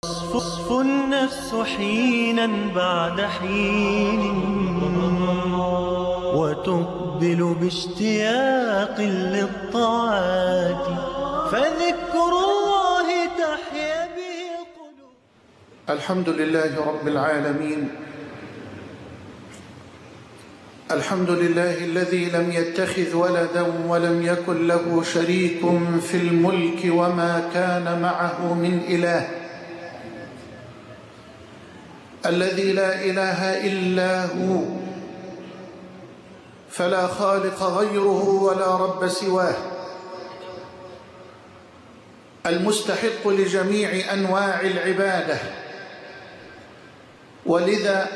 تصفو النفس حينا بعد حين وتقبل باشتياق للطاعات، فذكر الله تحيا به القلوب. الحمد لله رب العالمين، الحمد لله الذي لم يتخذ ولدا ولم يكن له شريك في الملك وما كان معه من إله، الذي لا إله إلا هو، فلا خالق غيره ولا رب سواه، المستحق لجميع أنواع العبادة، ولذا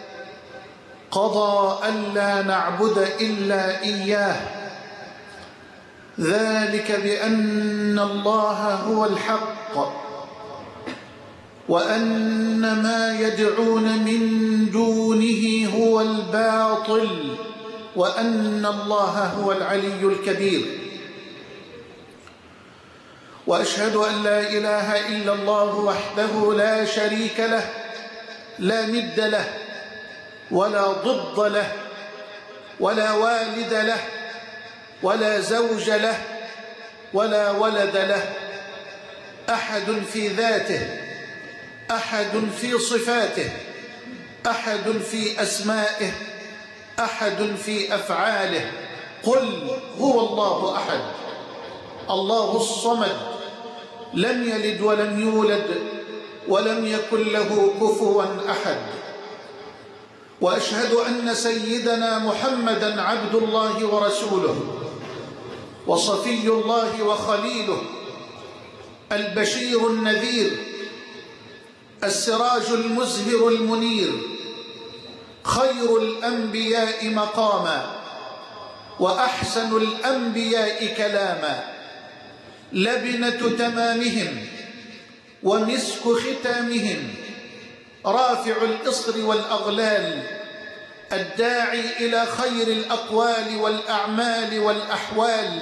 قضى ألا نعبد إلا إياه، ذلك بأن الله هو الحق وأن ما يدعون من دونه هو الباطل، وأن الله هو العلي الكبير. وأشهد أن لا إله إلا الله وحده لا شريك له، لا ند له ولا ضد له ولا والد له ولا زوج له ولا ولد له، أحد في ذاته، أحد في صفاته، أحد في أسمائه، أحد في أفعاله. قل هو الله أحد، الله الصمد، لم يلد ولم يولد ولم يكن له كفوا أحد. وأشهد أن سيدنا محمدًا عبد الله ورسوله وصفي الله وخليله، البشير النذير، السراج المزهر المنير، خير الأنبياء مقاما وأحسن الأنبياء كلاما، لبنة تمامهم ومسك ختامهم، رافع الإصر والأغلال، الداعي إلى خير الأقوال والأعمال والأحوال،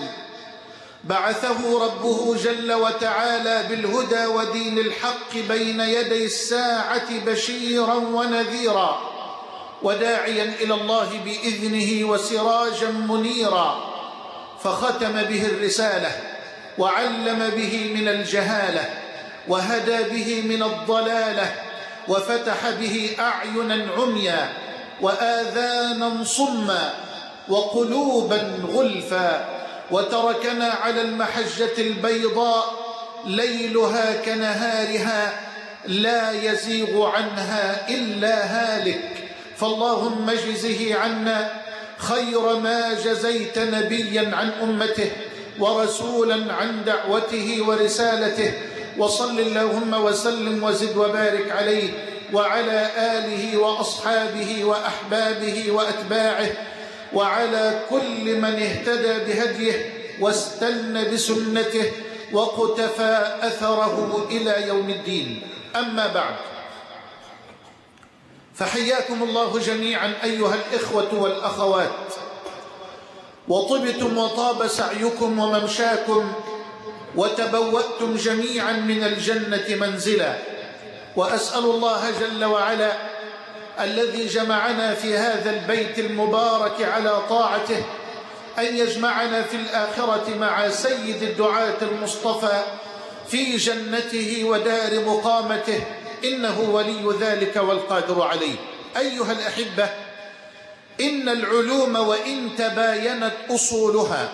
بعثه ربه جل وتعالى بالهدى ودين الحق بين يدي الساعة بشيرا ونذيرا، وداعيا إلى الله بإذنه وسراجا منيرا، فختم به الرسالة وعلم به من الجهالة وهدى به من الضلالة، وفتح به أعينا عميا وآذانا صما وقلوبا غلفا، وتركنا على المحجة البيضاء ليلها كنهارها لا يزيغ عنها إلا هالك. فاللهم اجزه عنا خير ما جزيت نبيا عن أمته ورسولا عن دعوته ورسالته، وصل اللهم وسلم وزد وبارك عليه وعلى آله وأصحابه وأحبابه وأتباعه وعلى كل من اهتدى بهديه واستنى بسنته وقتفى أثره إلى يوم الدين. أما بعد، فحياكم الله جميعا أيها الإخوة والأخوات، وطبتم وطاب سعيكم وممشاكم، وتبوأتم جميعا من الجنة منزلا. وأسأل الله جل وعلا الذي جمعنا في هذا البيت المبارك على طاعته أن يجمعنا في الآخرة مع سيد الدعاة المصطفى في جنته ودار مقامته، إنه ولي ذلك والقادر عليه. أيها الأحبة، إن العلوم وإن تباينت أصولها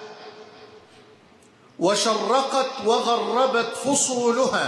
وشرقت وغربت فصولها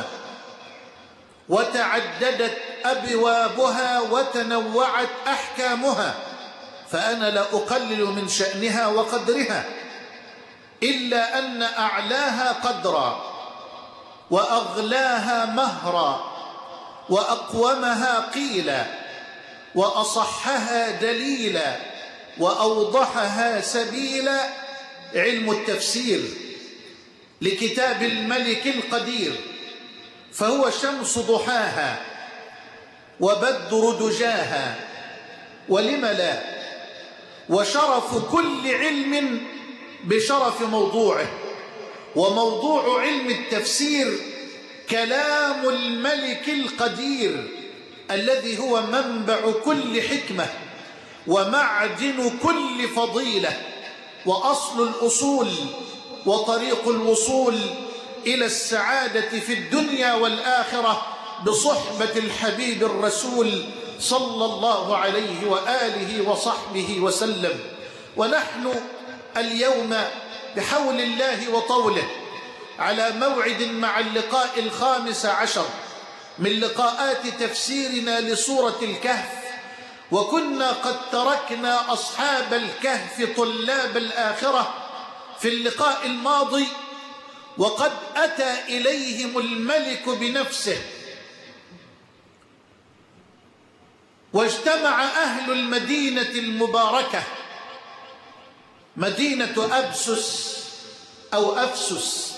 وتعددت أبوابها وتنوعت أحكامها، فأنا لا أقلل من شأنها وقدرها، إلا أن أعلاها قدرا وأغلاها مهرا وأقومها قيلا وأصحها دليلا وأوضحها سبيلا علم التفسير لكتاب الملك القدير، فهو شمس ضحاها وبدر دجاها، ولم لا، وشرف كل علم بشرف موضوعه. وموضوع علم التفسير كلام الملك القدير الذي هو منبع كل حكمة ومعدن كل فضيلة وأصل الأصول وطريق الوصول إلى السعادة في الدنيا والآخرة بصحبة الحبيب الرسول صلى الله عليه وآله وصحبه وسلم. ونحن اليوم بحول الله وطوله على موعد مع اللقاء 15 من لقاءات تفسيرنا لسورة الكهف، وكنا قد تركنا أصحاب الكهف طلاب الآخرة في اللقاء الماضي، وقد أتى إليهم الملك بنفسه، واجتمع أهل المدينة المباركة مدينة أبسس أو أفسس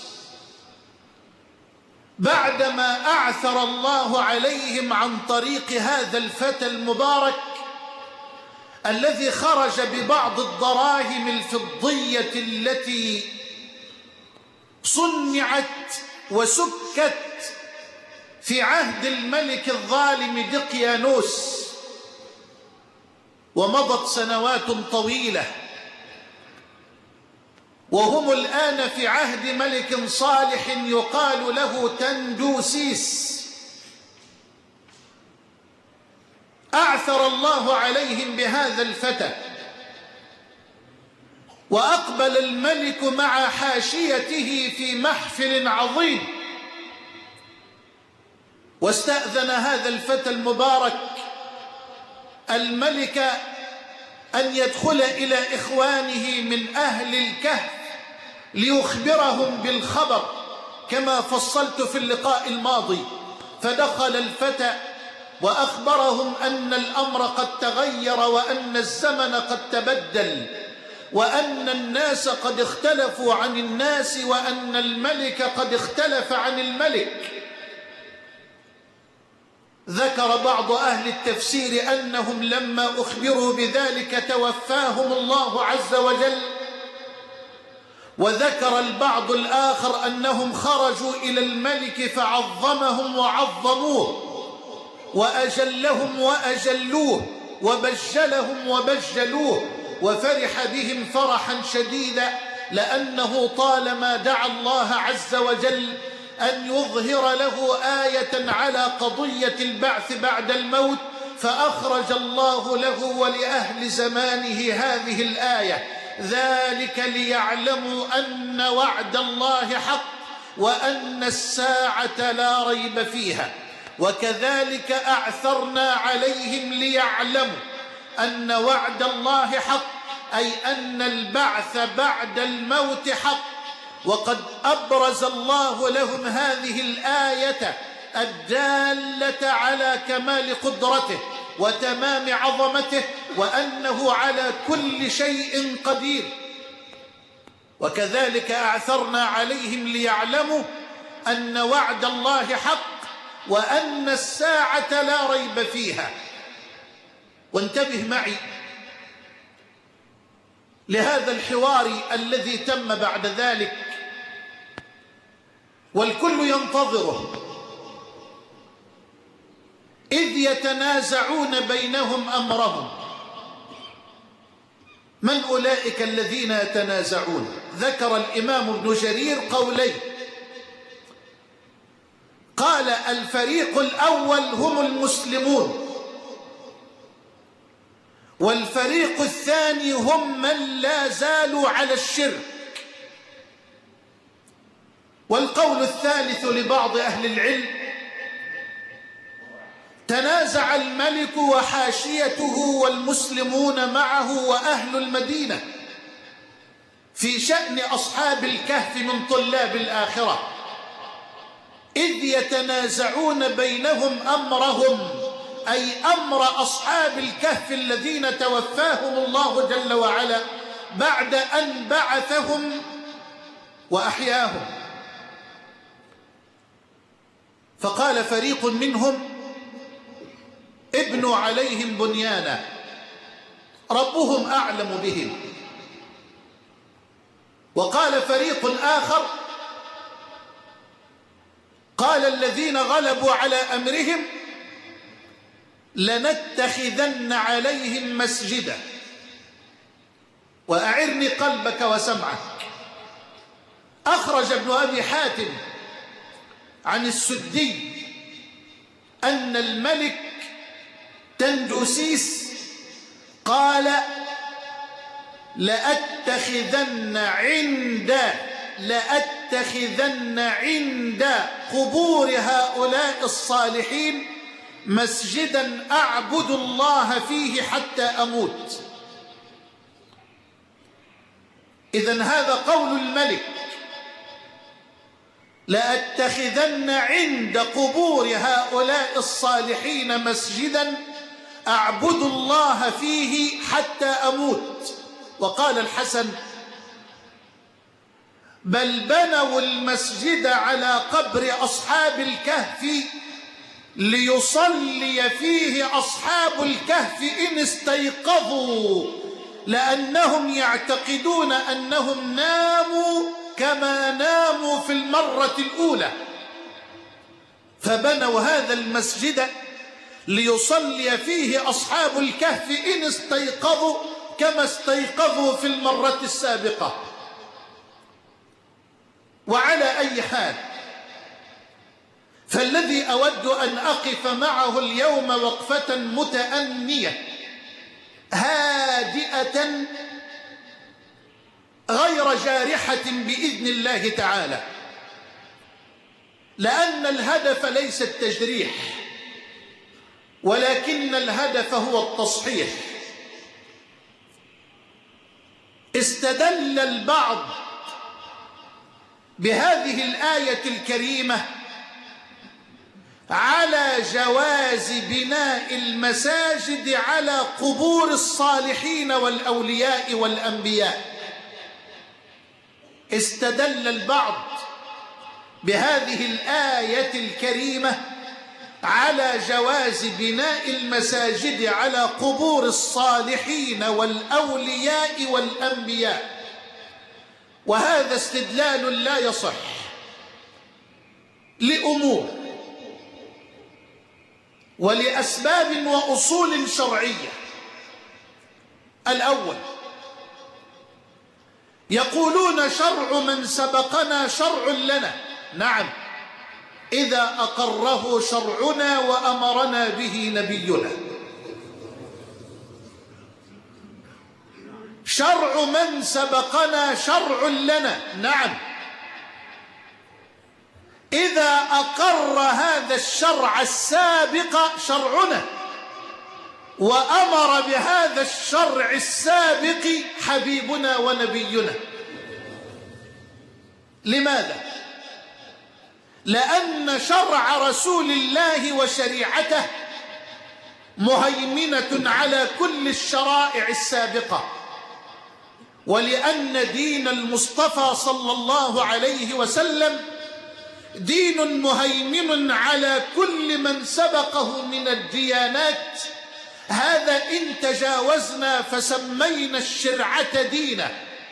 بعدما أعثر الله عليهم عن طريق هذا الفتى المبارك الذي خرج ببعض الدراهم الفضية التي صنعت وسكت في عهد الملك الظالم دقيانوس، ومضت سنوات طويلة، وهم الآن في عهد ملك صالح يقال له تندوسيس. أعثر الله عليهم بهذا الفتى، وأقبل الملك مع حاشيته في محفل عظيم، واستأذن هذا الفتى المبارك الملك أن يدخل إلى إخوانه من أهل الكهف ليخبرهم بالخبر كما فصلت في اللقاء الماضي. فدخل الفتى وأخبرهم أن الأمر قد تغير، وأن الزمن قد تبدل، وأن الناس قد اختلفوا عن الناس، وأن الملك قد اختلف عن الملك. ذكر بعض أهل التفسير أنهم لما أخبروا بذلك توفاهم الله عز وجل، وذكر البعض الآخر أنهم خرجوا إلى الملك فعظمهم وعظموه، وأجلهم وأجلوه، وبجلهم وبجلوه، وفرح بهم فرحا شديدا، لأنه طالما دعا الله عز وجل أن يظهر له آية على قضية البعث بعد الموت، فأخرج الله له ولأهل زمانه هذه الآية: ذلك ليعلموا أن وعد الله حق وأن الساعة لا ريب فيها. وكذلك أعثرنا عليهم ليعلموا أن وعد الله حق، أي أن البعث بعد الموت حق. وقد أبرز الله لهم هذه الآية الدالة على كمال قدرته وتمام عظمته، وأنه على كل شيء قدير. وكذلك أعثرنا عليهم ليعلموا أن وعد الله حق وأن الساعة لا ريب فيها. وانتبه معي لهذا الحوار الذي تم بعد ذلك، والكل ينتظره، إذ يتنازعون بينهم أمرهم. من أولئك الذين يتنازعون؟ ذكر الإمام ابن جرير قولين. قال: الفريق الأول هم المسلمون، والفريق الثاني هم من لا زالوا على الشرك. والقول الثالث لبعض أهل العلم: تنازع الملك وحاشيته والمسلمون معه وأهل المدينة في شأن أصحاب الكهف من طلاب الآخرة، إذ يتنازعون بينهم أمرهم، أي أمر أصحاب الكهف الذين توفاهم الله جل وعلا بعد أن بعثهم وأحياهم. فقال فريق منهم: ابنوا عليهم بنيانا ربهم أعلم بهم. وقال فريق آخر: قال الذين غلبوا على أمرهم لنتخذن عليهم مسجدا. وأعرني قلبك وسمعك. أخرج ابن أبي حاتم عن السدي أن الملك تندوسيس قال لأتخذن عند قبور هؤلاء الصالحين مسجدا أعبد الله فيه حتى أموت. إذن هذا قول الملك، لأتخذن عند قبور هؤلاء الصالحين مسجدا أعبد الله فيه حتى أموت. وقال الحسن بل بنوا المسجد على قبر أصحاب الكهف ليصلي فيه أصحاب الكهف إن استيقظوا، لأنهم يعتقدون أنهم ناموا كما ناموا في المرة الأولى، فبنوا هذا المسجد ليصلي فيه أصحاب الكهف إن استيقظوا كما استيقظوا في المرة السابقة. وعلى أي حال، فالذي أود أن أقف معه اليوم وقفة متأنية هادئة غير جارحة بإذن الله تعالى، لأن الهدف ليس التجريح، ولكن الهدف هو التصحيح. استدل البعض بهذه الآية الكريمة على جواز بناء المساجد على قبور الصالحين والأولياء والأنبياء. استدل البعض بهذه الآية الكريمة على جواز بناء المساجد على قبور الصالحين والأولياء والأنبياء، وهذا استدلال لا يصح لأمور ولأسباب وأصول شرعية. الأول، يقولون شرع من سبقنا شرع لنا. نعم، إذا أقره شرعنا وأمرنا به نبينا. شرع من سبقنا شرع لنا. نعم، إذا أقر هذا الشرع السابق شرعنا وأمر بهذا الشرع السابق حبيبنا ونبينا. لماذا؟ لأن شرع رسول الله وشريعته مهيمنة على كل الشرائع السابقة، ولأن دين المصطفى صلى الله عليه وسلم دين مهيمن على كل من سبقه من الديانات. هذا إن تجاوزنا فسمينا الشرعة دينا،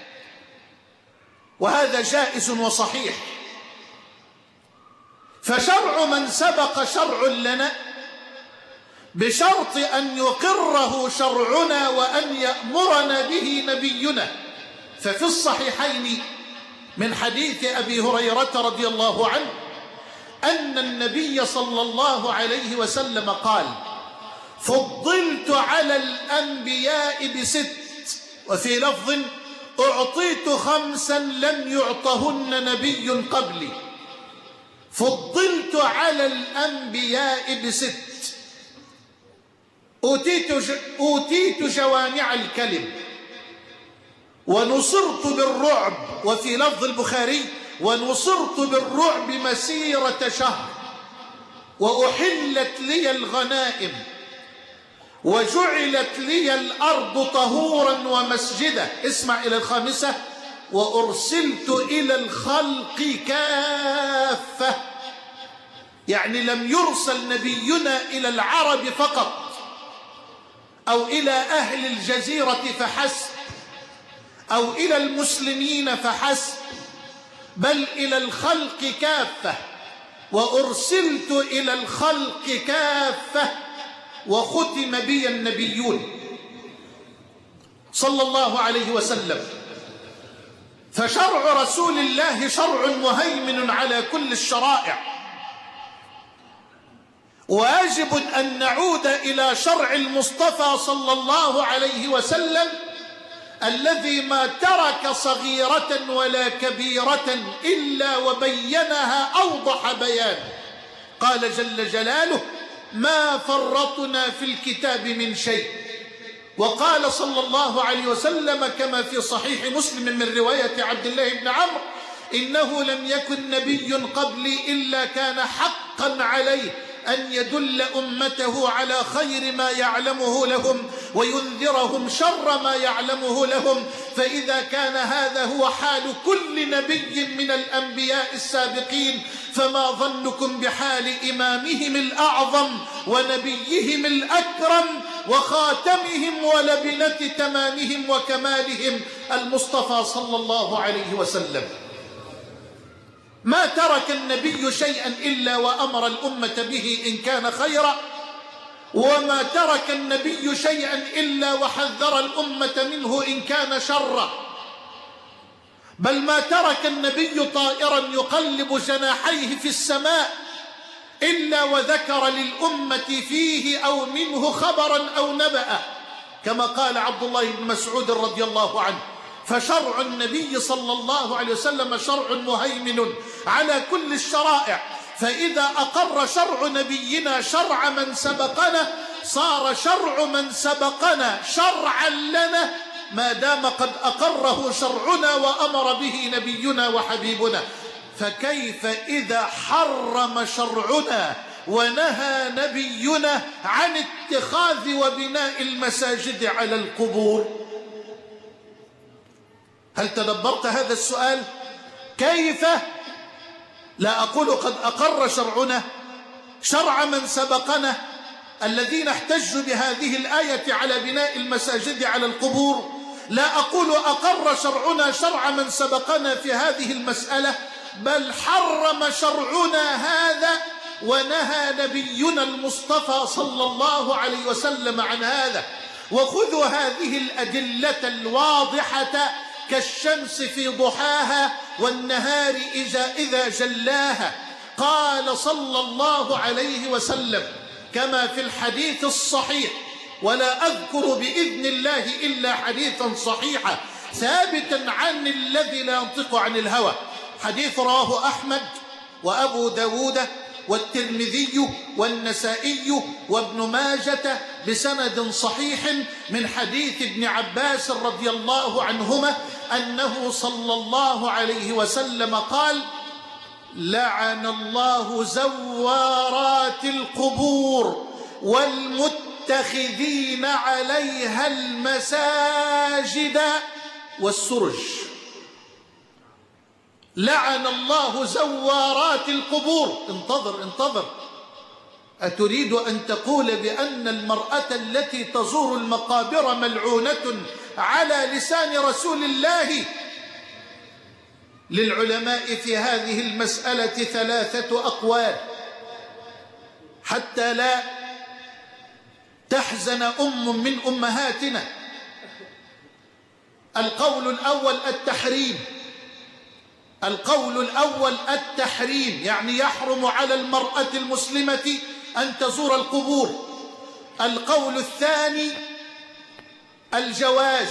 وهذا جائز وصحيح. فشرع من سبق شرع لنا بشرط أن يقره شرعنا وأن يأمرنا به نبينا. ففي الصحيحين من حديث أبي هريرة رضي الله عنه أن النبي صلى الله عليه وسلم قال: فضلت على الأنبياء ب6، وفي لفظ: أعطيت 5 لم يعطهن نبي قبلي. فضلت على الأنبياء ب6، أوتيت جوامع الكلم، ونصرت بالرعب، وفي لفظ البخاري: ونصرت بالرعب مسيرة شهر، وأحلت لي الغنائم، وجعلت لي الأرض طهورا ومسجدا. اسمع إلى الخامسة: وأرسلت إلى الخلق كافة. يعني لم يرسل نبينا إلى العرب فقط أو إلى أهل الجزيرة فحسب أو إلى المسلمين فحسب، بل إلى الخلق كافة. وأرسلت إلى الخلق كافة وختم بي النبيون صلى الله عليه وسلم. فشرع رسول الله شرع مهيمن على كل الشرائع، واجب أن نعود إلى شرع المصطفى صلى الله عليه وسلم الذي ما ترك صغيرة ولا كبيرة إلا وبينها أوضح بيان. قال جل جلاله: ما فرطنا في الكتاب من شيء. وقال صلى الله عليه وسلم كما في صحيح مسلم من رواية عبد الله بن عمرو: إنه لم يكن نبي قبلي إلا كان حقا عليه أن يدل أمته على خير ما يعلمه لهم وينذرهم شر ما يعلمه لهم. فإذا كان هذا هو حال كل نبي من الأنبياء السابقين، فما ظنكم بحال إمامهم الأعظم ونبيهم الأكرم وخاتمهم ولبنة تمامهم وكمالهم المصطفى صلى الله عليه وسلم. ما ترك النبي شيئا إلا وأمر الأمة به إن كان خيرا، وما ترك النبي شيئا إلا وحذر الأمة منه إن كان شرا. بل ما ترك النبي طائرا يقلب جناحيه في السماء إلا وذكر للأمة فيه أو منه خبرا أو نبأ، كما قال عبد الله بن مسعود رضي الله عنه. فشرع النبي صلى الله عليه وسلم شرع مهيمن على كل الشرائع، فإذا أقر شرع نبينا شرع من سبقنا صار شرع من سبقنا شرعا لنا ما دام قد أقره شرعنا وأمر به نبينا وحبيبنا. فكيف إذا حرم شرعنا ونهى نبينا عن اتخاذ وبناء المساجد على القبور؟ هل تدبرت هذا السؤال؟ كيف؟ لا أقول قد أقر شرعنا شرع من سبقنا الذين احتجوا بهذه الآية على بناء المساجد على القبور، لا أقول أقر شرعنا شرع من سبقنا في هذه المسألة، بل حرم شرعنا هذا ونهى نبينا المصطفى صلى الله عليه وسلم عن هذا. وخذوا هذه الأدلة الواضحة كالشمس في ضحاها والنهار إذا جلاها. قال صلى الله عليه وسلم كما في الحديث الصحيح، ولا أذكر بإذن الله إلا حديثا صحيحا ثابتا عن الذي لا ينطق عن الهوى، حديث رواه أحمد وأبو داود والترمذي والنسائي وابن ماجة بسند صحيح من حديث ابن عباس رضي الله عنهما أنه صلى الله عليه وسلم قال: لعن الله زوارات القبور والمتخذين عليها المساجد والسرج. لعن الله زوارات القبور. انتظر، أتريد أن تقول بأن المرأة التي تزور المقابر ملعونة على لسان رسول الله؟ للعلماء في هذه المسألة 3 أقوال حتى لا تحزن أم من أمهاتنا. القول الأول التحريم. القول الأول التحريم، يعني يحرم على المرأة المسلمة أن تزور القبور. القول الثاني الجواز.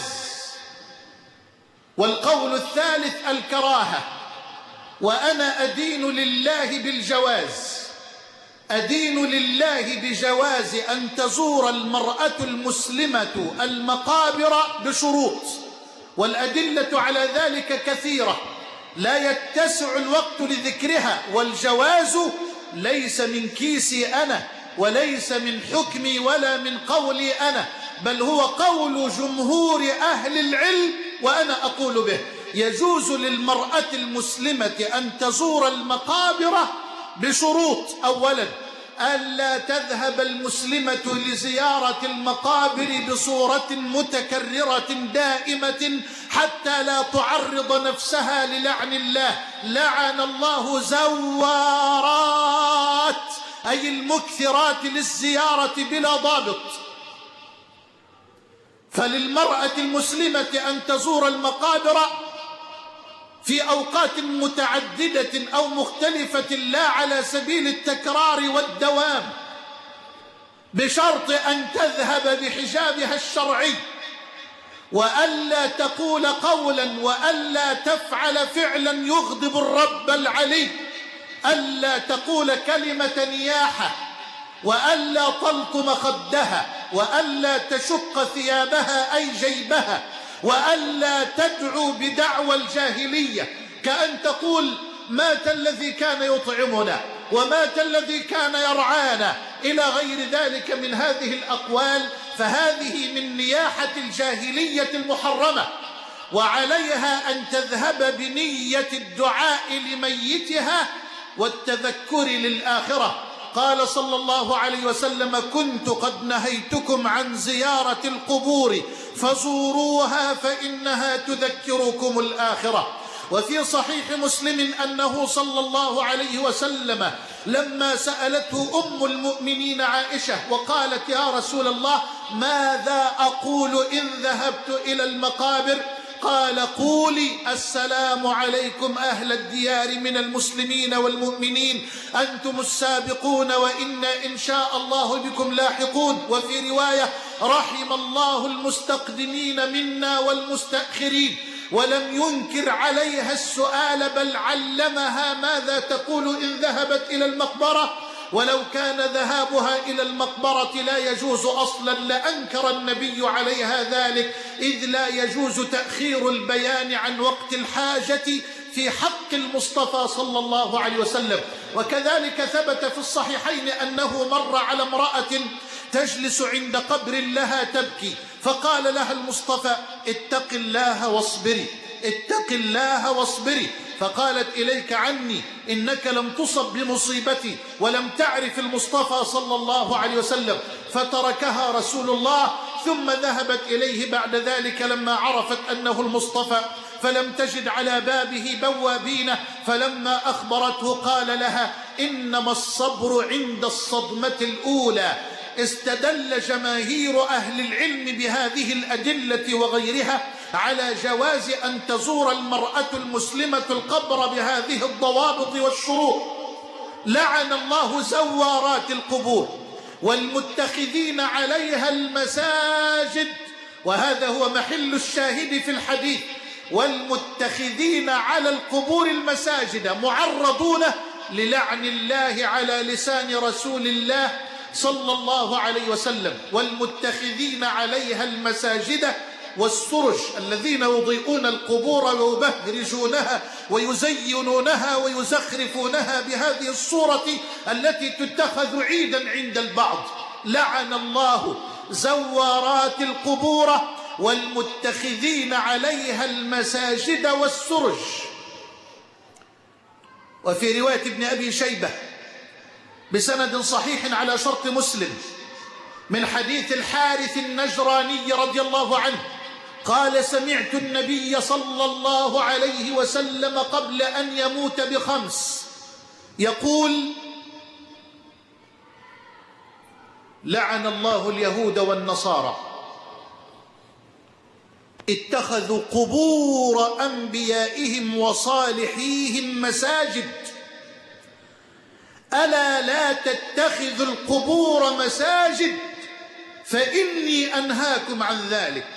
والقول الثالث الكراهة. وأنا أدين لله بالجواز، أدين لله بجواز أن تزور المرأة المسلمة المقابر بشروط، والأدلة على ذلك كثيرة لا يتسع الوقت لذكرها. والجواز ليس من كيسي أنا، وليس من حكمي ولا من قولي أنا، بل هو قول جمهور أهل العلم وأنا أقول به. يجوز للمرأة المسلمة أن تزور المقابر بشروط. أولا، ألا تذهب المسلمة لزيارة المقابر بصورة متكررة دائمة حتى لا تعرض نفسها للعن الله. لعن الله زوارات، أي المكثرات للزيارة بلا ضابط. فللمرأة المسلمة أن تزور المقابر في أوقات متعددة أو مختلفة، لا على سبيل التكرار والدوام، بشرط أن تذهب بحجابها الشرعي، وألا تقول قولا وألا تفعل فعلا يغضب الرب العلي، ألا تقول كلمة نياحة، وألا تلطم خدها، وألا تشق ثيابها أي جيبها، وألا تدعو بدعوى الجاهلية، كأن تقول مات الذي كان يطعمنا ومات الذي كان يرعانا إلى غير ذلك من هذه الأقوال. فهذه من نياحة الجاهلية المحرمة، وعليها أن تذهب بنية الدعاء لميتها والتذكر للآخرة. قال صلى الله عليه وسلم: كنت قد نهيتكم عن زيارة القبور فزوروها فإنها تذكركم الآخرة. وفي صحيح مسلم أنه صلى الله عليه وسلم لما سألته أم المؤمنين عائشة وقالت: يا رسول الله، ماذا أقول إن ذهبت إلى المقابر؟ قال: قولي: السلام عليكم أهل الديار من المسلمين والمؤمنين، أنتم السابقون وإنا إن شاء الله بكم لاحقون. وفي رواية: رحم الله المستقدمين منا والمستأخرين. ولم ينكر عليها السؤال، بل علمها ماذا تقول إن ذهبت إلى المقبرة. ولو كان ذهابها إلى المقبرة لا يجوز أصلا لأنكر النبي عليها ذلك، إذ لا يجوز تأخير البيان عن وقت الحاجة في حق المصطفى صلى الله عليه وسلم. وكذلك ثبت في الصحيحين أنه مر على امرأة تجلس عند قبر لها تبكي، فقال لها المصطفى: اتق الله واصبري، اتق الله واصبري. فقالت: إليك عني، إنك لم تصب بمصيبتي ولم تعرف المصطفى صلى الله عليه وسلم. فتركها رسول الله، ثم ذهبت إليه بعد ذلك لما عرفت أنه المصطفى، فلم تجد على بابه بوابين، فلما أخبرته قال لها: إنما الصبر عند الصدمة الأولى. استدل جماهير أهل العلم بهذه الأدلة وغيرها على جواز أن تزور المرأة المسلمة القبر بهذه الضوابط والشروط. لعن الله زوارات القبور والمتخذين عليها المساجد، وهذا هو محل الشاهد في الحديث. والمتخذين على القبور المساجد معرضون للعن الله على لسان رسول الله صلى الله عليه وسلم. والمتخذين عليها المساجد والسرج الذين يضيئون القبور ويبهرجونها ويزينونها ويزخرفونها بهذه الصورة التي تتخذ عيدا عند البعض. لعن الله زوارات القبور والمتخذين عليها المساجد والسرج. وفي رواية ابن أبي شيبة بسند صحيح على شرط مسلم من حديث الحارث النجراني رضي الله عنه قال: سمعت النبي صلى الله عليه وسلم قبل أن يموت ب5 يقول: لعن الله اليهود والنصارى اتخذوا قبور أنبيائهم وصالحيهم مساجد، ألا لا تتخذوا القبور مساجد فإني أنهاكم عن ذلك.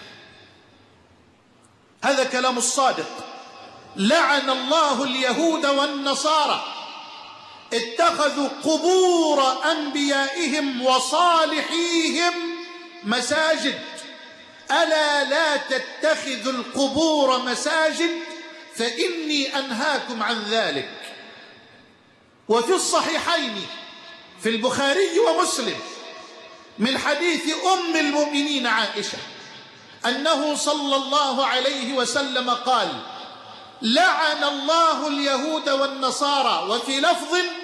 هذا كلام الصادق. لعن الله اليهود والنصارى اتخذوا قبور أنبيائهم وصالحيهم مساجد، ألا لا تتخذوا القبور مساجد فإني أنهاكم عن ذلك. وفي الصحيحين في البخاري ومسلم من حديث أم المؤمنين عائشة أنه صلى الله عليه وسلم قال: لعن الله اليهود والنصارى، وفي لفظ: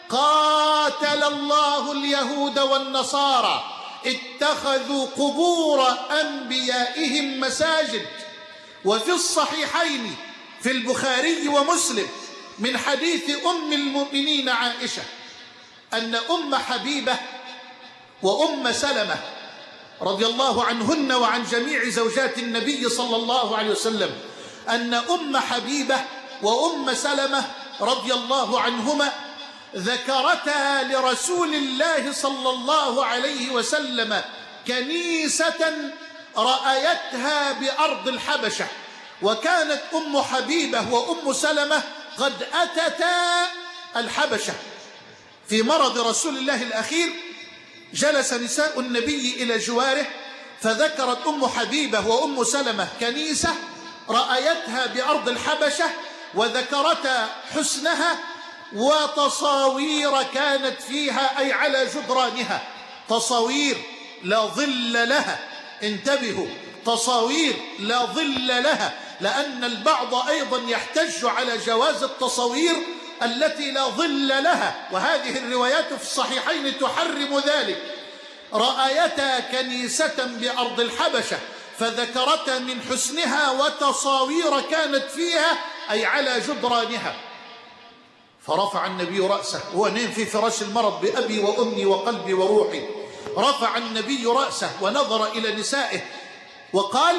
قاتل الله اليهود والنصارى اتخذوا قبور أنبيائهم مساجد. وفي الصحيحين في البخاري ومسلم من حديث أم المؤمنين عائشة أن أم حبيبة وأم سلمة رضي الله عنهن وعن جميع زوجات النبي صلى الله عليه وسلم، أن أم حبيبة وأم سلمة رضي الله عنهما ذكرتا لرسول الله صلى الله عليه وسلم كنيسة رأيتها بأرض الحبشة. وكانت أم حبيبة وأم سلمة قد أتتا الحبشة في مرض رسول الله الأخير. جلس نساء النبي إلى جواره، فذكرت أم حبيبة وأم سلمة كنيسة رأيتها بأرض الحبشة، وذكرتا حسنها وتصاوير كانت فيها، أي على جدرانها تصاوير لا ظل لها. انتبهوا، تصاوير لا ظل لها، لأن البعض أيضا يحتج على جواز التصاوير التي لا ظل لها، وهذه الروايات في الصحيحين تحرم ذلك. رأيتا كنيسة بأرض الحبشة فذكرتا من حسنها وتصاوير كانت فيها، أي على جدرانها. فرفع النبي رأسه، هو نام في فراش المرض بأبي وأمي وقلبي وروحي. رفع النبي رأسه ونظر إلى نسائه وقال: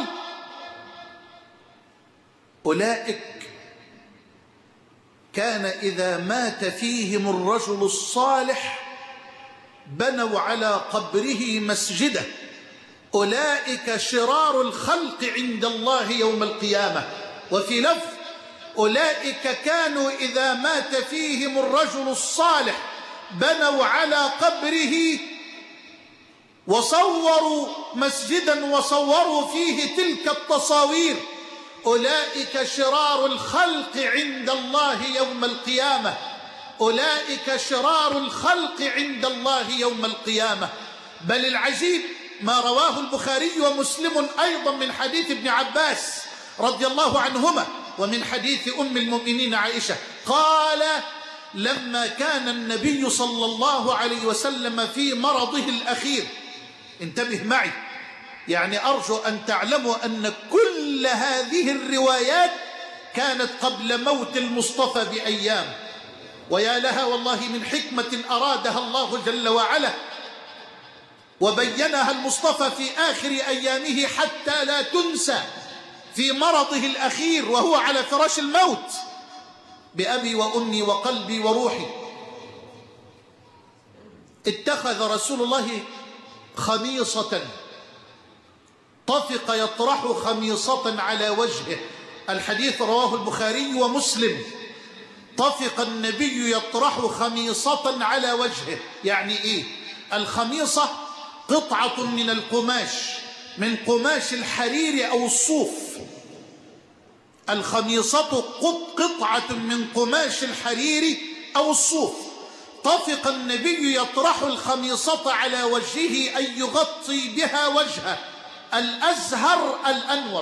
أولئك كان إذا مات فيهم الرجل الصالح بنوا على قبره مسجدا، أولئك شرار الخلق عند الله يوم القيامة. وفي لفظ: أولئك كانوا إذا مات فيهم الرجل الصالح بنوا على قبره وصوروا مسجدا وصوروا فيه تلك التصاوير، أولئك شرار الخلق عند الله يوم القيامة. أولئك شرار الخلق عند الله يوم القيامة. بل العجيب ما رواه البخاري ومسلم أيضا من حديث ابن عباس رضي الله عنهما ومن حديث أم المؤمنين عائشة، قال: لما كان النبي صلى الله عليه وسلم في مرضه الأخير، انتبه معي، يعني أرجو أن تعلموا أن كل هذه الروايات كانت قبل موت المصطفى بأيام، ويا لها والله من حكمة أرادها الله جل وعلا وبينها المصطفى في آخر أيامه حتى لا تنسى. في مرضه الأخير وهو على فراش الموت: بأبي وأمي وقلبي وروحي. اتخذ رسول الله خميصة، طفق يطرح خميصة على وجهه. الحديث رواه البخاري ومسلم. طفق النبي يطرح خميصة على وجهه. يعني إيه؟ الخميصة قطعة من القماش، من قماش الحرير أو الصوف. الخميصة قطعة من قماش الحرير أو الصوف. طفق النبي يطرح الخميصة على وجهه، أي يغطي بها وجهه الأزهر الأنور،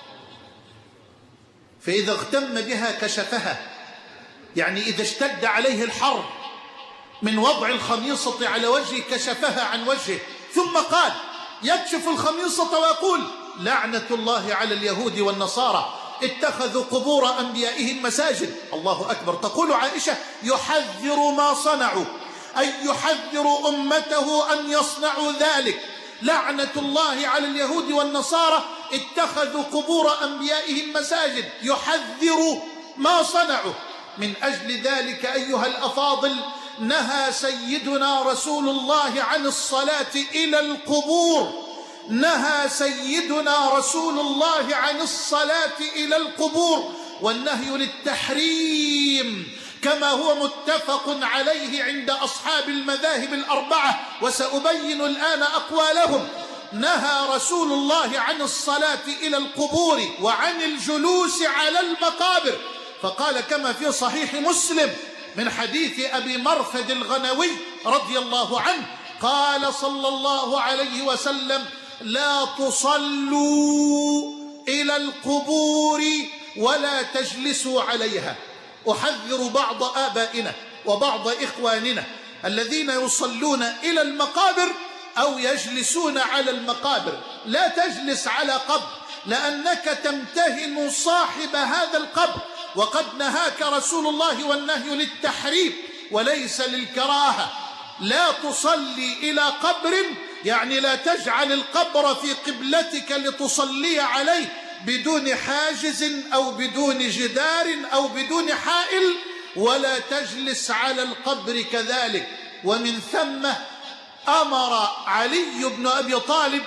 فإذا اغتم بها كشفها. يعني إذا اشتد عليه الحر من وضع الخميصة على وجهه كشفها عن وجهه. ثم قال، يكشف الخميصة ويقول: لعنة الله على اليهود والنصارى اتخذوا قبور أنبيائهم مساجد. الله أكبر. تقول عائشة: يحذر ما صنعوا، أي يحذر أمته أن يصنعوا ذلك. لعنة الله على اليهود والنصارى اتخذوا قبور أنبيائهم مساجد، يحذر ما صنعوا. من أجل ذلك أيها الأفاضل نهى سيدنا رسول الله عن الصلاة إلى القبور. نهى سيدنا رسول الله عن الصلاة إلى القبور، والنهي للتحريم كما هو متفق عليه عند أصحاب المذاهب الأربعة، وسأبين الآن أقوالهم. نهى رسول الله عن الصلاة إلى القبور وعن الجلوس على المقابر، فقال كما في صحيح مسلم من حديث أبي مرثد الغنوي رضي الله عنه، قال صلى الله عليه وسلم: لا تصلوا إلى القبور ولا تجلسوا عليها. أحذر بعض آبائنا وبعض إخواننا الذين يصلون إلى المقابر أو يجلسون على المقابر. لا تجلس على قبر، لأنك تمتهن صاحب هذا القبر، وقد نهاك رسول الله، والنهي للتحريم وليس للكراهة. لا تصلي إلى قبر، يعني لا تجعل القبر في قبلتك لتصلي عليه بدون حاجز أو بدون جدار أو بدون حائل، ولا تجلس على القبر كذلك. ومن ثم أمر علي بن أبي طالب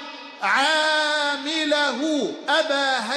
عامله أبا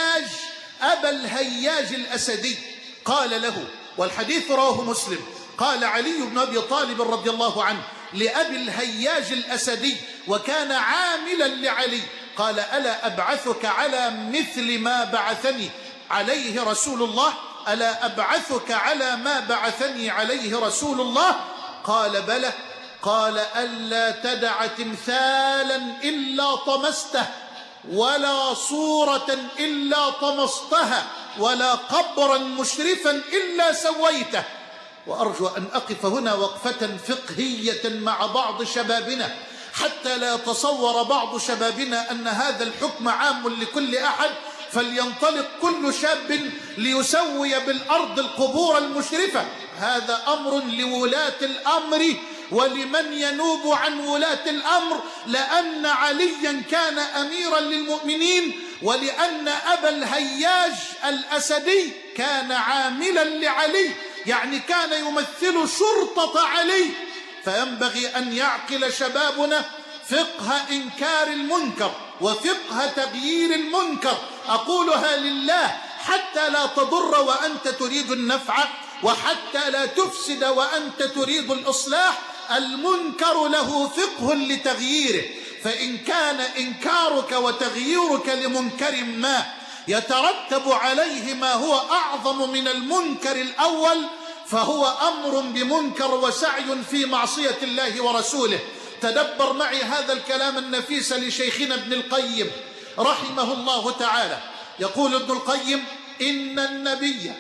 الهياج الأسدي، قال له، والحديث رواه مسلم، قال علي بن أبي طالب رضي الله عنه لأبي الهياج الأسدي، وكان عاملا لعلي، قال: ألا أبعثك على مثل ما بعثني عليه رسول الله؟ ألا أبعثك على ما بعثني عليه رسول الله؟ قال: بلى. قال: ألا تدع تمثالا إلا طمسته، ولا صورة إلا طمستها، ولا قبرا مشرفا إلا سويته. وأرجو أن أقف هنا وقفة فقهية مع بعض شبابنا، حتى لا يتصور بعض شبابنا أن هذا الحكم عام لكل أحد، فلينطلق كل شاب ليسوي بالأرض القبور المشرفة. هذا أمر لولاة الأمر ولمن ينوب عن ولاة الأمر، لأن عليا كان أميرا للمؤمنين، ولأن أبا الهياج الأسدي كان عاملا لعلي، يعني كان يمثل شرطة علي. فينبغي أن يعقل شبابنا فقه إنكار المنكر وفقه تغيير المنكر. أقولها لله حتى لا تضر وأنت تريد النفع، وحتى لا تفسد وأنت تريد الإصلاح. المنكر له فقه لتغييره، فإن كان إنكارك وتغييرك لمنكر ما يترتب عليه ما هو أعظم من المنكر الأول، فهو أمر بمنكر وسعي في معصية الله ورسوله. تدبر معي هذا الكلام النفيس لشيخنا ابن القيم رحمه الله تعالى. يقول ابن القيم: إن النبي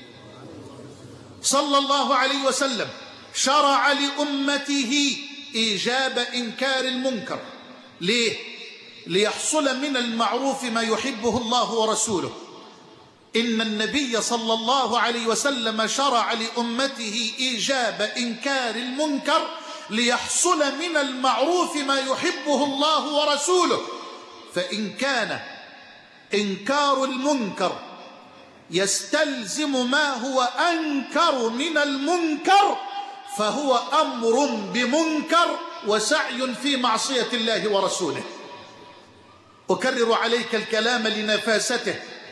صلى الله عليه وسلم شرع لأمته إيجاب إنكار المنكر. ليه؟ ليحصل من المعروف ما يحبه الله ورسوله. إن النبي صلى الله عليه وسلم شرع لأمته إيجاب إنكار المنكر ليحصل من المعروف ما يحبه الله ورسوله. فإن كان إنكار المنكر يستلزم ما هو أنكر من المنكر، فهو أمر بمنكر وسعي في معصية الله ورسوله. أكرر عليك الكلام لنفاسته،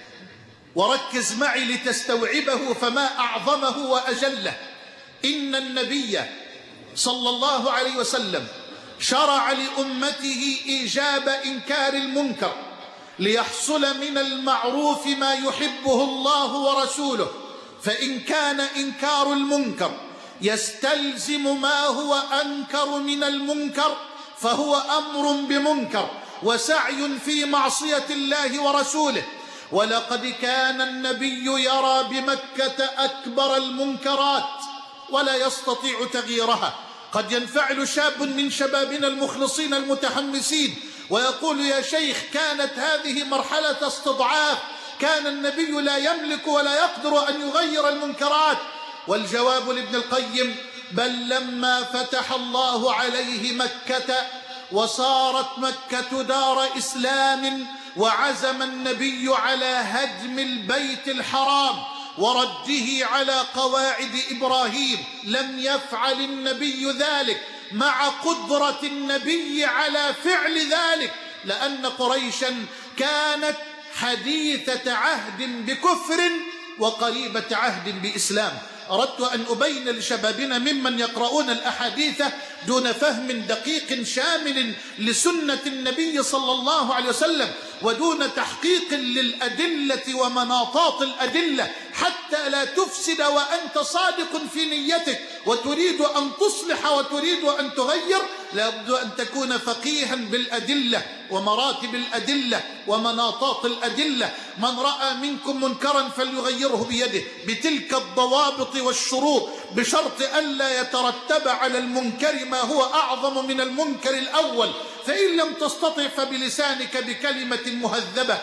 وركز معي لتستوعبه، فما أعظمه وأجله. إن النبي صلى الله عليه وسلم شرع لأمته إيجاب إنكار المنكر ليحصل من المعروف ما يحبه الله ورسوله. فإن كان إنكار المنكر يستلزم ما هو أنكر من المنكر، فهو أمر بمنكر وسعي في معصية الله ورسوله. ولقد كان النبي يرى بمكة أكبر المنكرات ولا يستطيع تغييرها. قد ينفعل شاب من شبابنا المخلصين المتحمسين ويقول: يا شيخ، كانت هذه مرحلة استضعاف، كان النبي لا يملك ولا يقدر أن يغير المنكرات. والجواب لابن القيم: بل لما فتح الله عليه مكة وصارت مكة دار إسلام، وعزم النبي على هدم البيت الحرام ورده على قواعد إبراهيم، لم يفعل النبي ذلك مع قدرة النبي على فعل ذلك، لأن قريشا كانت حديثة عهد بكفر وقريبة عهد بإسلام. أردت أن أبين لشبابنا ممن يقرؤون الأحاديث دون فهم دقيق شامل لسنة النبي صلى الله عليه وسلم ودون تحقيق للأدلة ومناطات الأدلة، حتى لا تفسد وأنت صادق في نيتك وتريد أن تصلح وتريد أن تغير. لابد أن تكون فقيها بالأدلة ومراتب الأدلة ومناطات الأدلة. من رأى منكم منكرا فليغيره بيده بتلك الضوابط والشروط، بشرط ألا يترتب على المنكر ما هو أعظم من المنكر الأول. فإن لم تستطع فبلسانك بكلمة مهذبة،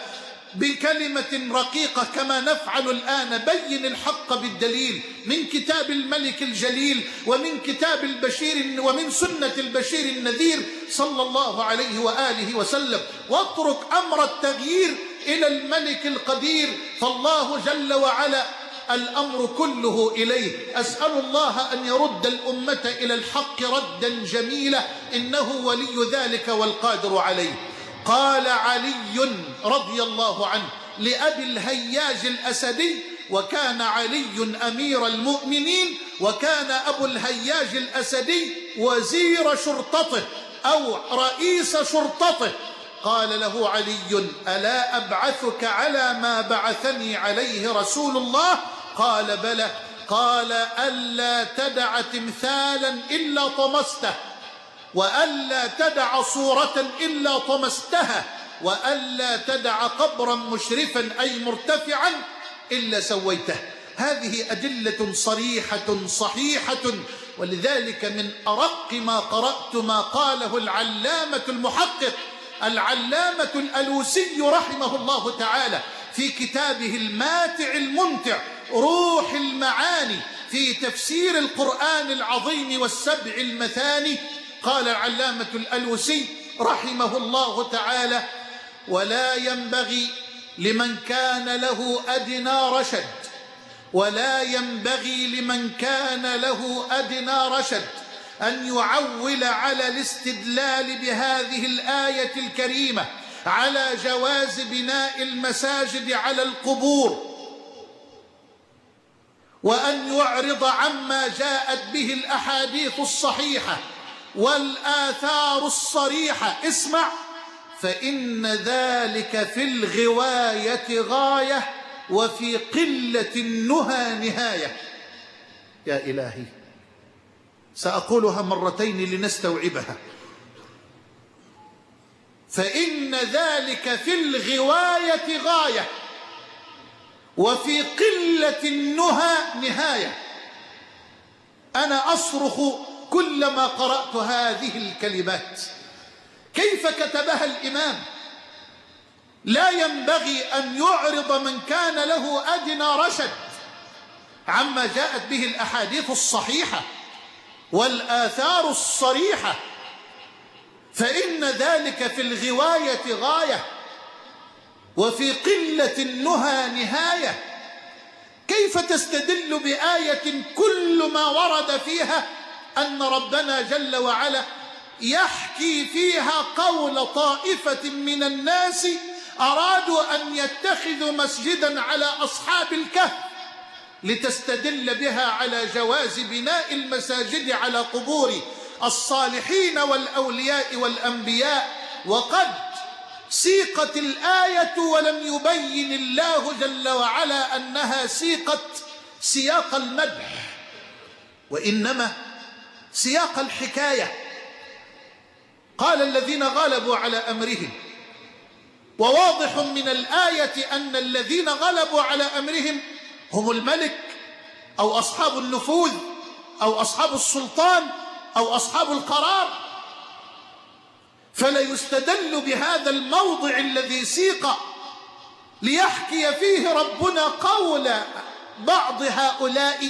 بكلمة رقيقة كما نفعل الآن. بين الحق بالدليل من كتاب الملك الجليل ومن كتاب البشير ومن سنة البشير النذير صلى الله عليه وآله وسلم، واترك أمر التغيير إلى الملك القدير، فالله جل وعلا الأمر كله إليه. أسأل الله أن يرد الأمة إلى الحق ردا جميلا، إنه ولي ذلك والقادر عليه. قال علي رضي الله عنه لأبي الهياج الأسدي، وكان علي أمير المؤمنين، وكان أبو الهياج الأسدي وزير شرطته أو رئيس شرطته. قال له علي: ألا أبعثك على ما بعثني عليه رسول الله؟ قال: بلى. قال: ألا تدع تمثالا إلا طمسته، وألا تدع صورة إلا طمستها، وألا تدع قبرا مشرفا أي مرتفعا إلا سويته. هذه أدلة صريحة صحيحة، ولذلك من أرق ما قرأت ما قاله العلامة المحقق العلامة الألوسي رحمه الله تعالى في كتابه الماتع الممتع روح المعاني في تفسير القرآن العظيم والسبع المثاني. قال العلامة الألوسي رحمه الله تعالى: ولا ينبغي لمن كان له أدنى رشد، ولا ينبغي لمن كان له أدنى رشد أن يعول على الاستدلال بهذه الآية الكريمة على جواز بناء المساجد على القبور، وأن يعرض عما جاءت به الأحاديث الصحيحة والآثار الصريحة. اسمع: فإن ذلك في الغواية غاية، وفي قلة النهى نهاية. يا إلهي، سأقولها مرتين لنستوعبها. فإن ذلك في الغواية غاية، وفي قلة النهى نهاية. أنا أصرخ كلما قرأت هذه الكلمات. كيف كتبها الإمام؟ لا ينبغي أن يعرض من كان له أدنى رشد عما جاءت به الأحاديث الصحيحة والآثار الصريحة. فإن ذلك في الغواية غاية، وفي قلة النهى نهاية. كيف تستدل بآية كل ما ورد فيها أن ربنا جل وعلا يحكي فيها قول طائفة من الناس أرادوا أن يتخذوا مسجدا على أصحاب الكهف، لتستدل بها على جواز بناء المساجد على قبور الصالحين والأولياء والأنبياء؟ وقد سيقت الآية ولم يبين الله جل وعلا أنها سيقت سياق المدح، وإنما سياق الحكاية. قال: الذين غلبوا على أمرهم. وواضح من الآية أن الذين غلبوا على أمرهم هم الملك أو أصحاب النفوذ أو أصحاب السلطان أو أصحاب القرار. فلا يستدل بهذا الموضع الذي سيق ليحكي فيه ربنا قول بعض هؤلاء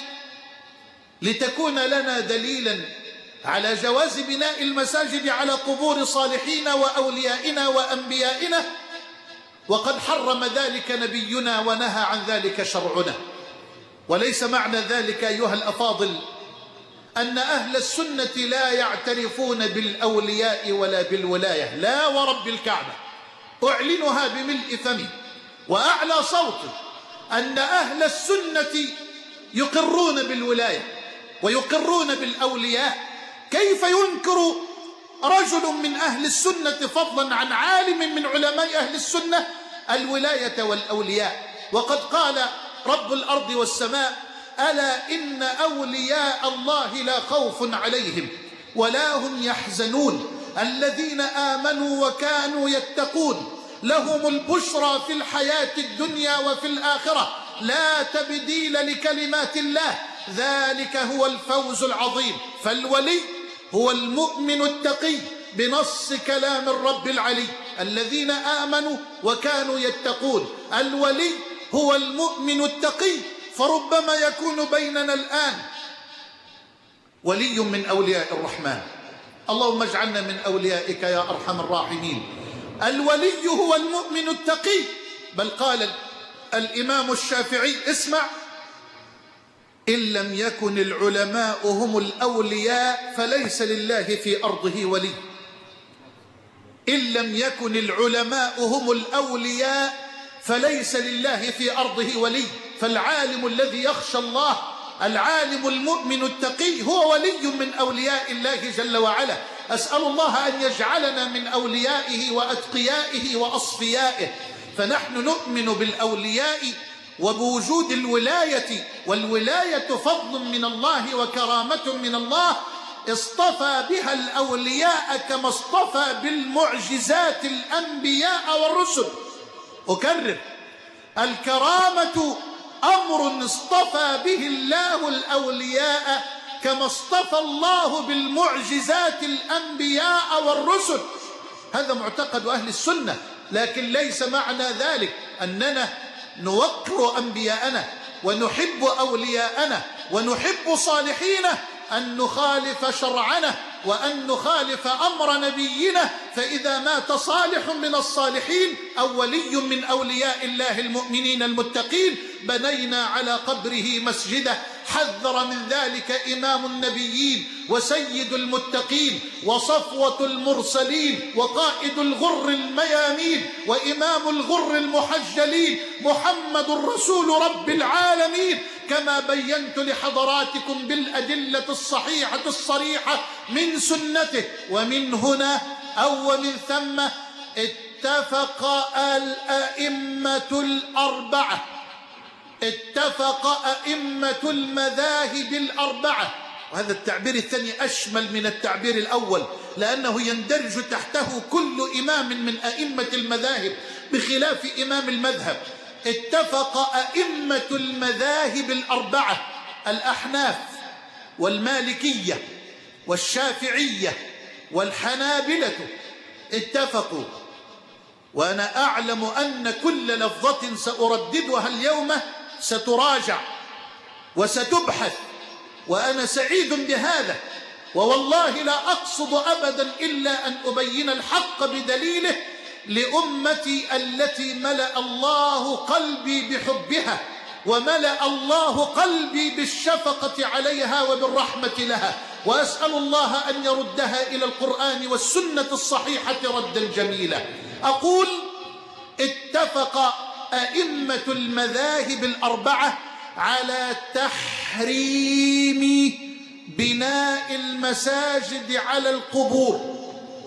لتكون لنا دليلا على جواز بناء المساجد على قبور صالحين وأوليائنا وأنبيائنا، وقد حرم ذلك نبينا ونهى عن ذلك شرعنا. وليس معنى ذلك أيها الأفاضل أن أهل السنة لا يعترفون بالأولياء ولا بالولاية، لا ورب الكعبة، أعلنها بملء فمي وأعلى صوتي أن أهل السنة يقرون بالولاية ويقرون بالأولياء. كيف ينكر رجل من أهل السنة فضلا عن عالم من علماء أهل السنة الولاية والأولياء؟ وقد قال رب الأرض والسماء: ألا إن أولياء الله لا خوف عليهم ولا هم يحزنون الذين آمنوا وكانوا يتقون لهم البشرى في الحياة الدنيا وفي الآخرة لا تبديل لكلمات الله ذلك هو الفوز العظيم. فالولي هو المؤمن التقي بنص كلام الرب العلي: الذين آمنوا وكانوا يتقون. الولي هو المؤمن التقي. فربما يكون بيننا الآن ولي من أولياء الرحمن، اللهم اجعلنا من أوليائك يا أرحم الراحمين. الولي هو المؤمن التقي، بل قال الإمام الشافعي: اسمع: إن لم يكن العلماء هم الأولياء فليس لله في أرضه ولي. إن لم يكن العلماء هم الأولياء فليس لله في أرضه ولي. فالعالم الذي يخشى الله، العالم المؤمن التقي، هو ولي من أولياء الله جل وعلا. أسأل الله أن يجعلنا من أوليائه وأتقيائه وأصفيائه. فنحن نؤمن بالأولياء وبوجود الولاية، والولاية فضل من الله وكرامة من الله اصطفى بها الأولياء كما اصطفى بالمعجزات الأنبياء والرسل. أكرر: الكرامة أمر اصطفى به الله الأولياء كما اصطفى الله بالمعجزات الأنبياء والرسل. هذا معتقد أهل السنة، لكن ليس معنى ذلك أننا نوقر أنبياءنا ونحب أولياءنا ونحب صالحينا أن نخالف شرعنا وأن نخالف أمر نبينا. فإذا مات صالح من الصالحين أو ولي من أولياء الله المؤمنين المتقين بنينا على قبره مسجدا. حذر من ذلك إمام النبيين وسيد المتقين وصفوة المرسلين وقائد الغر الميامين وإمام الغر المحجلين محمد رسول رب العالمين، كما بينت لحضراتكم بالأدلة الصحيحة الصريحة من سنته. ومن هنا أو ومن ثم اتفق الأئمة الأربعة، اتفق أئمة المذاهب الأربعة. وهذا التعبير الثاني أشمل من التعبير الأول، لأنه يندرج تحته كل إمام من أئمة المذاهب بخلاف إمام المذهب. اتفق أئمة المذاهب الأربعة: الأحناف والمالكية والشافعية والحنابلة، اتفقوا. وأنا أعلم أن كل لفظة سأرددها اليوم ستراجع وستبحث، وأنا سعيد بهذا، ووالله لا أقصد أبدا إلا أن أبين الحق بدليله لأمتي التي ملأ الله قلبي بحبها وملأ الله قلبي بالشفقة عليها وبالرحمة لها. وأسأل الله أن يردها إلى القرآن والسنة الصحيحة ردا جميلا. أقول: اتفق أئمة المذاهب الأربعة على تحريم بناء، المساجد على القبور.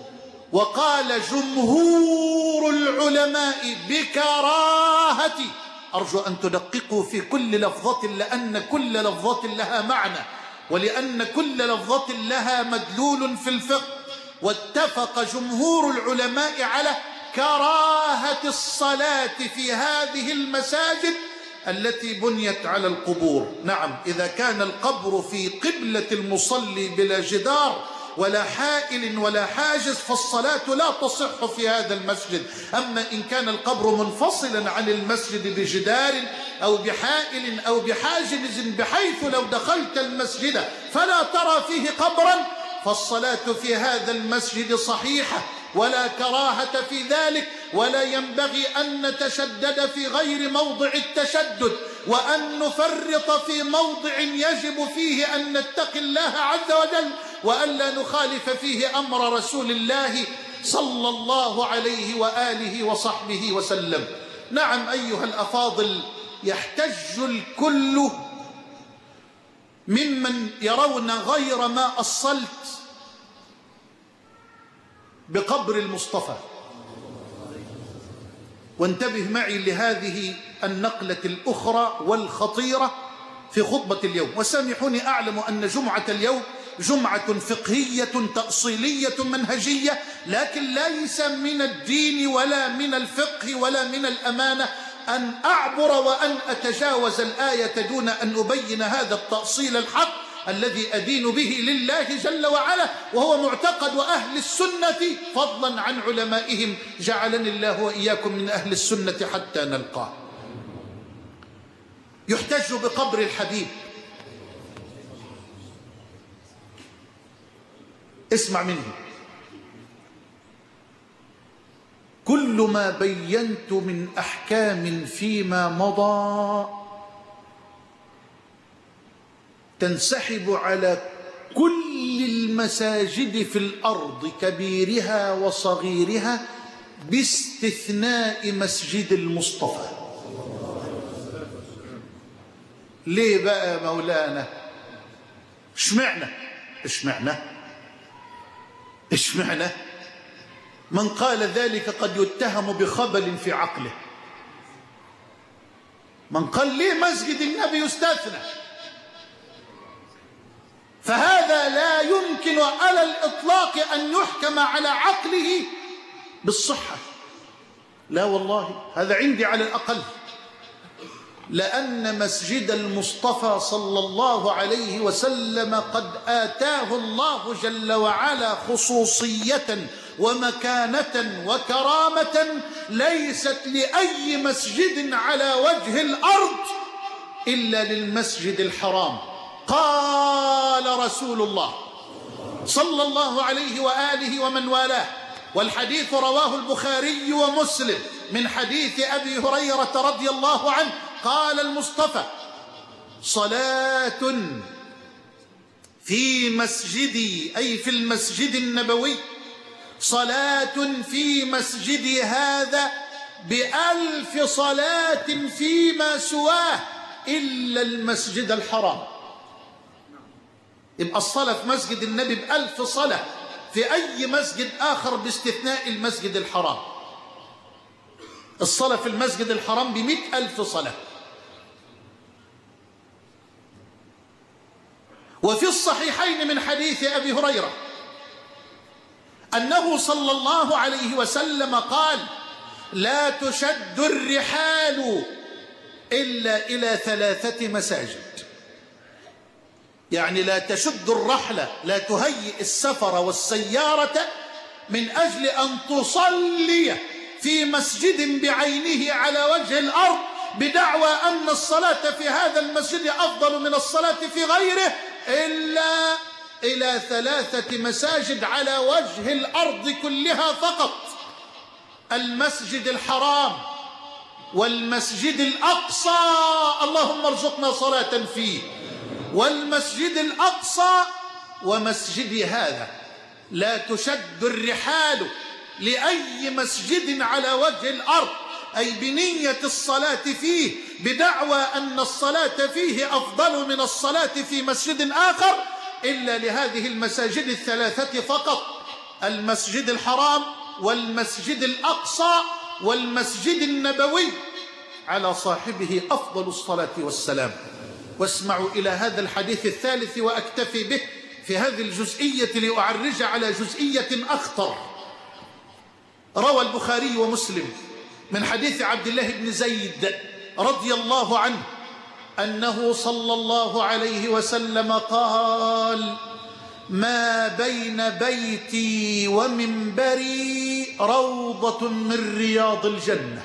وقال جمهور العلماء بكراهة. أرجو أن تدققوا في كل لفظة، لأن كل لفظة لها معنى، ولأن كل لفظة لها مدلول في الفقه. واتفق جمهور العلماء على كراهة الصلاة في هذه المساجد التي بنيت على القبور. نعم، إذا كان القبر في قبلة المصلي بلا جدار ولا حائل ولا حاجز فالصلاة لا تصح في هذا المسجد. أما إن كان القبر منفصلا عن المسجد بجدار أو بحائل أو بحاجز بحيث لو دخلت المسجد فلا ترى فيه قبرا فالصلاة في هذا المسجد صحيحة ولا كراهة في ذلك. ولا ينبغي أن نتشدد في غير موضع التشدد، وأن نفرط في موضع يجب فيه أن نتقي الله عز وجل، وألا نخالف فيه أمر رسول الله صلى الله عليه وآله وصحبه وسلم. نعم أيها الأفاضل، يحتج الكل ممن يرون غير ما أصلت بقبر المصطفى. وانتبه معي لهذه النقلة الأخرى والخطيرة في خطبة اليوم. وسامحوني، أعلم أن جمعة اليوم جمعة فقهية تأصيلية منهجية، لكن ليس من الدين ولا من الفقه ولا من الأمانة أن أعبر وأن أتجاوز الآية دون أن أبين هذا التأصيل الحق الذي أدين به لله جل وعلا، وهو معتقد أهل السنة فضلا عن علمائهم، جعلني الله وإياكم من أهل السنة حتى نلقاه. يحتج بقبر الحبيب. اسمع منه: كل ما بينت من أحكام فيما مضى تنسحب على كل المساجد في الأرض كبيرها وصغيرها باستثناء مسجد المصطفى. ليه بقى يا مولانا؟ اشمعنى من قال ذلك قد يتهم بخبل في عقله. من قال ليه مسجد النبي يستثنى؟ فهذا لا يمكن على الإطلاق أن يحكم على عقله بالصحة، لا والله، هذا عندي على الأقل، لأن مسجد المصطفى صلى الله عليه وسلم قد آتاه الله جل وعلا خصوصية ومكانة وكرامة ليست لأي مسجد على وجه الأرض إلا للمسجد الحرام. قال رسول الله صلى الله عليه وآله ومن والاه، والحديث رواه البخاري ومسلم من حديث أبي هريرة رضي الله عنه، قال المصطفى: صلاة في مسجدي، أي في المسجد النبوي، صلاة في مسجدي هذا ب1000 صلاة فيما سواه إلا المسجد الحرام. يبقى الصلاة في مسجد النبي ب1000 صلاة في أي مسجد آخر باستثناء المسجد الحرام. الصلاة في المسجد الحرام ب100,000 صلاة. وفي الصحيحين من حديث أبي هريرة أنه صلى الله عليه وسلم قال: لا تشد الرحال إلا إلى 3 مساجد. يعني لا تشد الرحلة، لا تهيئ السفر والسيارة من أجل أن تصلي في مسجد بعينه على وجه الأرض بدعوى أن الصلاة في هذا المسجد أفضل من الصلاة في غيره، إلا إلى 3 مساجد على وجه الأرض كلها فقط: المسجد الحرام، والمسجد الأقصى، اللهم ارزقنا صلاة فيه، والمسجد الأقصى، ومسجدي هذا. لا تشد الرحال لأي مسجد على وجه الأرض، أي بنية الصلاة فيه بدعوى أن الصلاة فيه أفضل من الصلاة في مسجد آخر، إلا لهذه المساجد ال3 فقط: المسجد الحرام، والمسجد الأقصى، والمسجد النبوي، على صاحبه أفضل الصلاة والسلام. واسمعوا إلى هذا الحديث الثالث وأكتفي به في هذه الجزئية لأعرج على جزئية أخطر. روى البخاري ومسلم من حديث عبد الله بن زيد رضي الله عنه أنه صلى الله عليه وسلم قال: ما بين بيتي ومنبري روضة من رياض الجنة.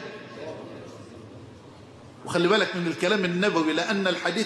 وخلي بالك من الكلام النبوي، لأن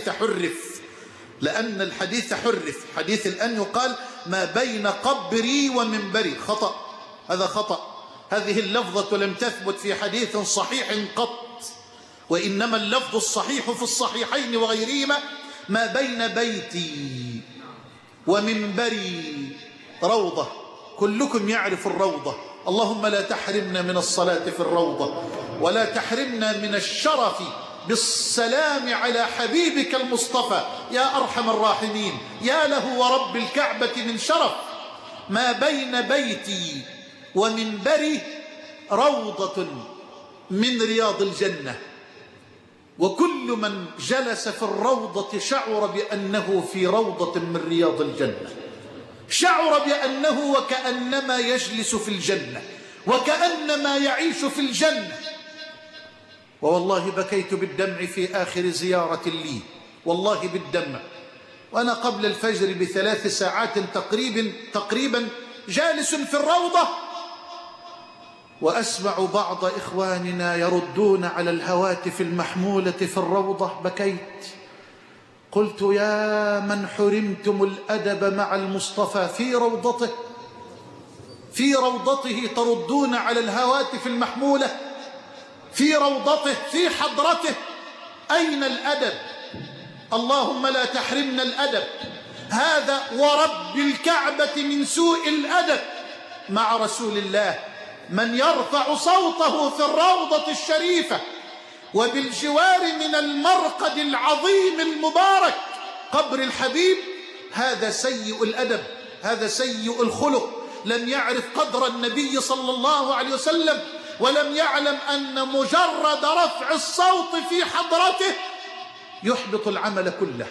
الحديث حرف. حديث الآن يقال ما بين قبري ومنبري، خطأ، هذا خطأ. هذه اللفظة لم تثبت في حديث صحيح قط، وإنما اللفظ الصحيح في الصحيحين وغيرهما: ما بين بيتي ومنبري روضة. كلكم يعرف الروضة، اللهم لا تحرمنا من الصلاة في الروضة، ولا تحرمنا من الشرف بالسلام على حبيبك المصطفى يا أرحم الراحمين، يا له ورب الكعبة من شرف. ما بين بيتي ومنبري روضة من رياض الجنة، وكل من جلس في الروضة شعر بأنه في روضة من رياض الجنة، شعر بأنه وكأنما يجلس في الجنة، وكأنما يعيش في الجنة. ووالله بكيت بالدمع في آخر زيارة لي، والله بالدمع، وأنا قبل الفجر ب3 ساعات تقريبا جالس في الروضة، وأسمع بعض إخواننا يردون على الهواتف المحمولة في الروضة. بكيت، قلت يا من حرمتم الأدب مع المصطفى في روضته تردون على الهواتف المحمولة، في روضته، في حضرته. أين الأدب؟ اللهم لا تحرمنا الأدب. هذا ورب الكعبة من سوء الأدب مع رسول الله من يرفع صوته في الروضة الشريفة وبالجوار من المرقد العظيم المبارك قبر الحبيب. هذا سيء الأدب، هذا سيء الخلق، لم يعرف قدر النبي صلى الله عليه وسلم، ولم يعلم أن مجرد رفع الصوت في حضرته يحبط العمل كله.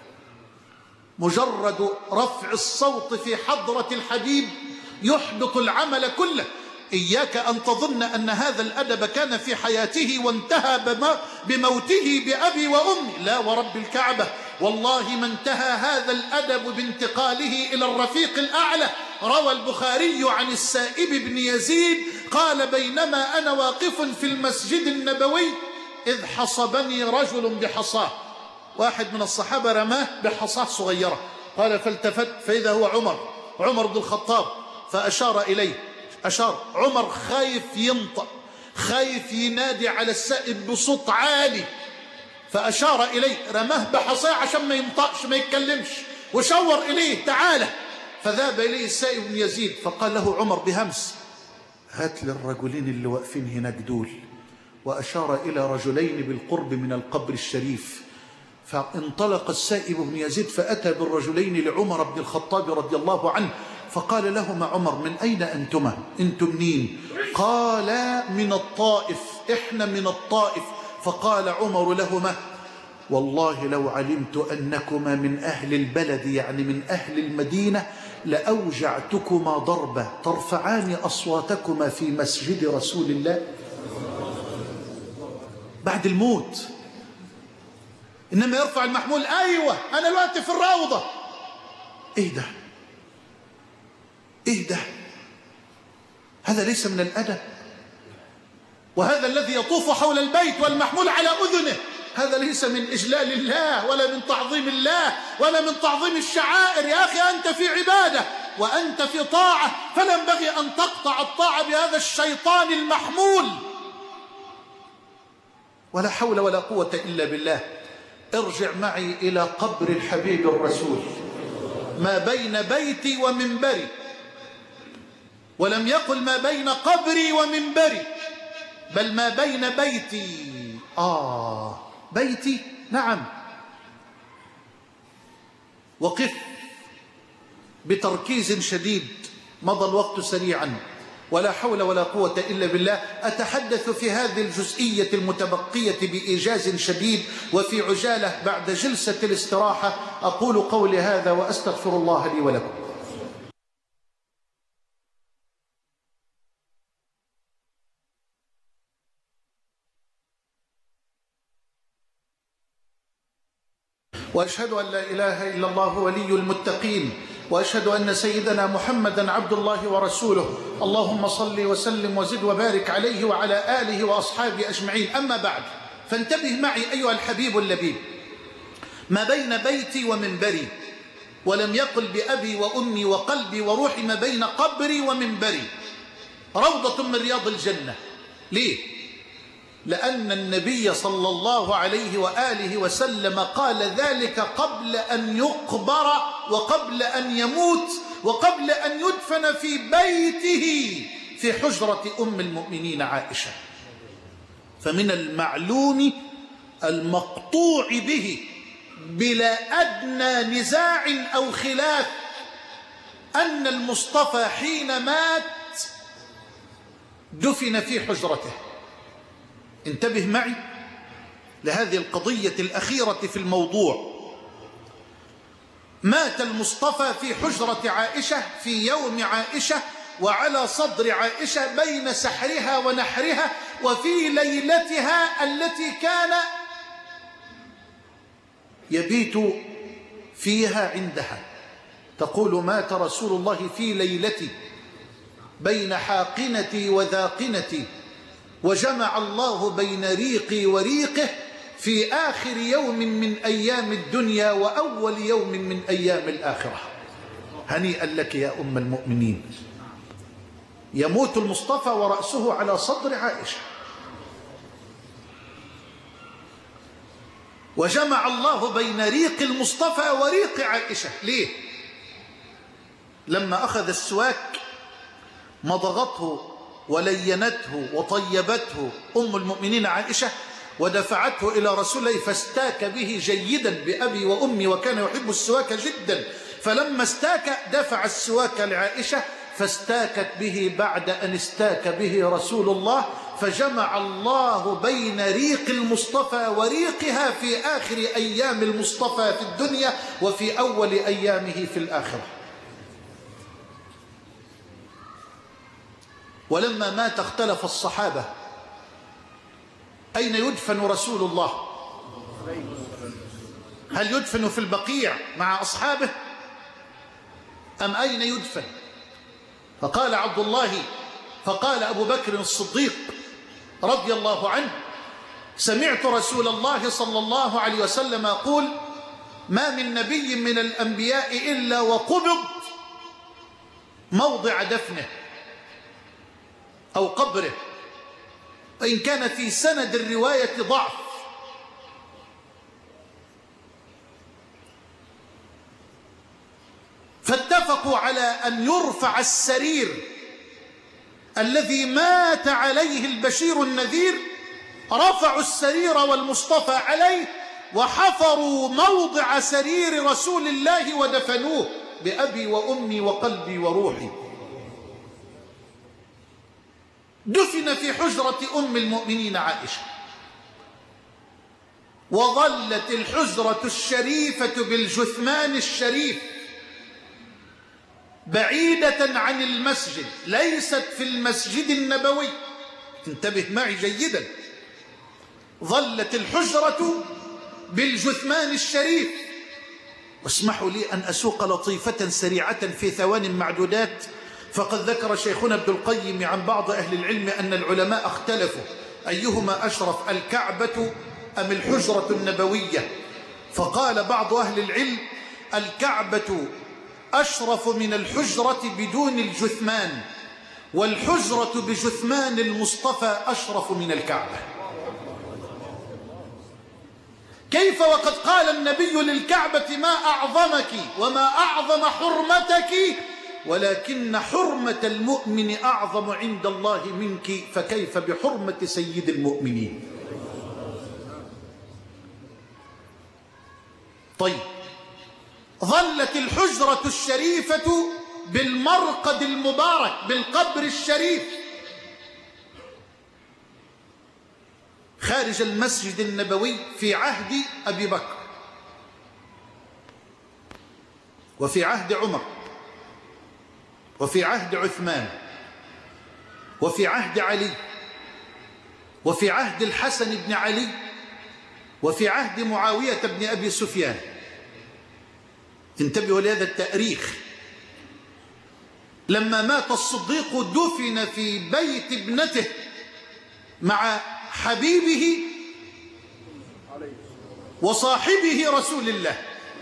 مجرد رفع الصوت في حضرة الحبيب يحبط العمل كله. إياك أن تظن أن هذا الأدب كان في حياته وانتهى بموته بأبي وأمي، لا ورب الكعبة، والله ما انتهى هذا الأدب بانتقاله إلى الرفيق الأعلى. روى البخاري عن السائب بن يزيد قال: بينما أنا واقف في المسجد النبوي إذ حصبني رجل بحصاه، واحد من الصحابة رماه بحصاه صغيرة، قال فالتفت فإذا هو عمر بن الخطاب، فأشار إليه، عمر خايف ينطق، خايف ينادي على السائب بصوت عالي، فأشار إليه، رماه بحصاه عشان ما ينطقش ما يتكلمش، وشور إليه تعالى. فذهب إليه السائب بن يزيد فقال له عمر بهمس: هات لي الرجلين اللي واقفين هناك دول، وأشار إلى رجلين بالقرب من القبر الشريف. فانطلق السائب بن يزيد فأتى بالرجلين لعمر بن الخطاب رضي الله عنه، فقال لهما عمر: من أين أنتما؟ أنتم منين؟ قال: من الطائف، إحنا من الطائف. فقال عمر لهما: والله لو علمت أنكما من أهل البلد، يعني من أهل المدينة، لأوجعتكما ضربة ترفعان أصواتكما في مسجد رسول الله بعد الموت. إنما يرفع المحمول: أيوة أنا الوقت في الروضة. إيه ده؟ إيه ده؟ هذا ليس من الأدب. وهذا الذي يطوف حول البيت والمحمول على أذنه، هذا ليس من إجلال الله ولا من تعظيم الله ولا من تعظيم الشعائر. يا أخي أنت في عبادة وأنت في طاعة، فلا ينبغي أن تقطع الطاعة بهذا الشيطان المحمول. ولا حول ولا قوة إلا بالله. ارجع معي إلى قبر الحبيب الرسول، ما بين بيتي ومنبري، ولم يقل ما بين قبري ومنبري، بل ما بين بيتي. بيتي، نعم. وقف بتركيز شديد، مضى الوقت سريعا، ولا حول ولا قوة إلا بالله. أتحدث في هذه الجزئية المتبقية بإيجاز شديد وفي عجالة بعد جلسة الاستراحة. أقول قولي هذا وأستغفر الله لي ولكم. وأشهد أن لا إله إلا الله ولي المتقين، وأشهد أن سيدنا محمدا عبد الله ورسوله. اللهم صل وسلم وزد وبارك عليه وعلى آله وأصحابه أجمعين. أما بعد، فانتبه معي أيها الحبيب اللبيب، ما بين بيتي ومنبري، ولم يقل بأبي وأمي وقلبي وروحي، ما بين قبري ومنبري، روضة من رياض الجنة. ليه؟ لأن النبي صلى الله عليه وآله وسلم قال ذلك قبل أن يقبر وقبل أن يموت وقبل أن يدفن في بيته في حجرة أم المؤمنين عائشة. فمن المعلوم المقطوع به بلا أدنى نزاع أو خلاف أن المصطفى حين مات دفن في حجرته، انتبه معي لهذه القضية الأخيرة في الموضوع. مات المصطفى في حجرة عائشة في يوم عائشة وعلى صدر عائشة بين سحرها ونحرها، وفي ليلتها التي كان يبيت فيها عندها. تقول مات رسول الله في ليلتي بين حاقنتي وذاقنتي، وجمع الله بين ريقي وريقه في آخر يوم من أيام الدنيا وأول يوم من أيام الآخرة. هنيئا لك يا أم المؤمنين. يموت المصطفى ورأسه على صدر عائشة، وجمع الله بين ريق المصطفى وريق عائشة. ليه؟ لما أخذ السواك مضغته ولينته وطيبته أم المؤمنين عائشة ودفعته إلى رسول الله فاستاك به جيدا بأبي وأمي، وكان يحب السواك جدا، فلما استاك دفع السواك لعائشة فاستاكت به بعد أن استاك به رسول الله، فجمع الله بين ريق المصطفى وريقها في آخر أيام المصطفى في الدنيا وفي أول أيامه في الآخرة. ولما مات اختلف الصحابة أين يدفن رسول الله؟ هل يدفن في البقيع مع أصحابه أم أين يدفن؟ فقال عبد الله، فقال أبو بكر الصديق رضي الله عنه: سمعت رسول الله صلى الله عليه وسلم يقول: ما من نبي من الأنبياء إلا وقبض موضع دفنه أو قبره، وإن كان في سند الرواية ضعف. فاتفقوا على أن يرفع السرير الذي مات عليه البشير النذير، رفعوا السرير والمصطفى عليه وحفروا موضع سرير رسول الله ودفنوه بأبي وأمي وقلبي وروحي. دفن في حجرة أم المؤمنين عائشة، وظلت الحجرة الشريفة بالجثمان الشريف بعيدة عن المسجد، ليست في المسجد النبوي. انتبه معي جيدا، ظلت الحجرة بالجثمان الشريف. واسمحوا لي أن أسوق لطيفة سريعة في ثوان معدودات. فقد ذكر شيخنا ابن القيم عن بعض أهل العلم أن العلماء اختلفوا أيهما أشرف، الكعبة أم الحجرة النبوية؟ فقال بعض أهل العلم: الكعبة أشرف من الحجرة بدون الجثمان، والحجرة بجثمان المصطفى أشرف من الكعبة. كيف وقد قال النبي للكعبة: ما أعظمك وما أعظم حرمتك، ولكن حرمة المؤمن أعظم عند الله منك، فكيف بحرمة سيد المؤمنين؟ طيب، ظلت الحجرة الشريفة بالمرقد المبارك بالقبر الشريف خارج المسجد النبوي في عهد أبي بكر، وفي عهد عمر، وفي عهد عثمان، وفي عهد علي، وفي عهد الحسن بن علي، وفي عهد معاوية بن أبي سفيان. انتبهوا لهذا التاريخ. لما مات الصديق دفن في بيت ابنته مع حبيبه وصاحبه رسول الله.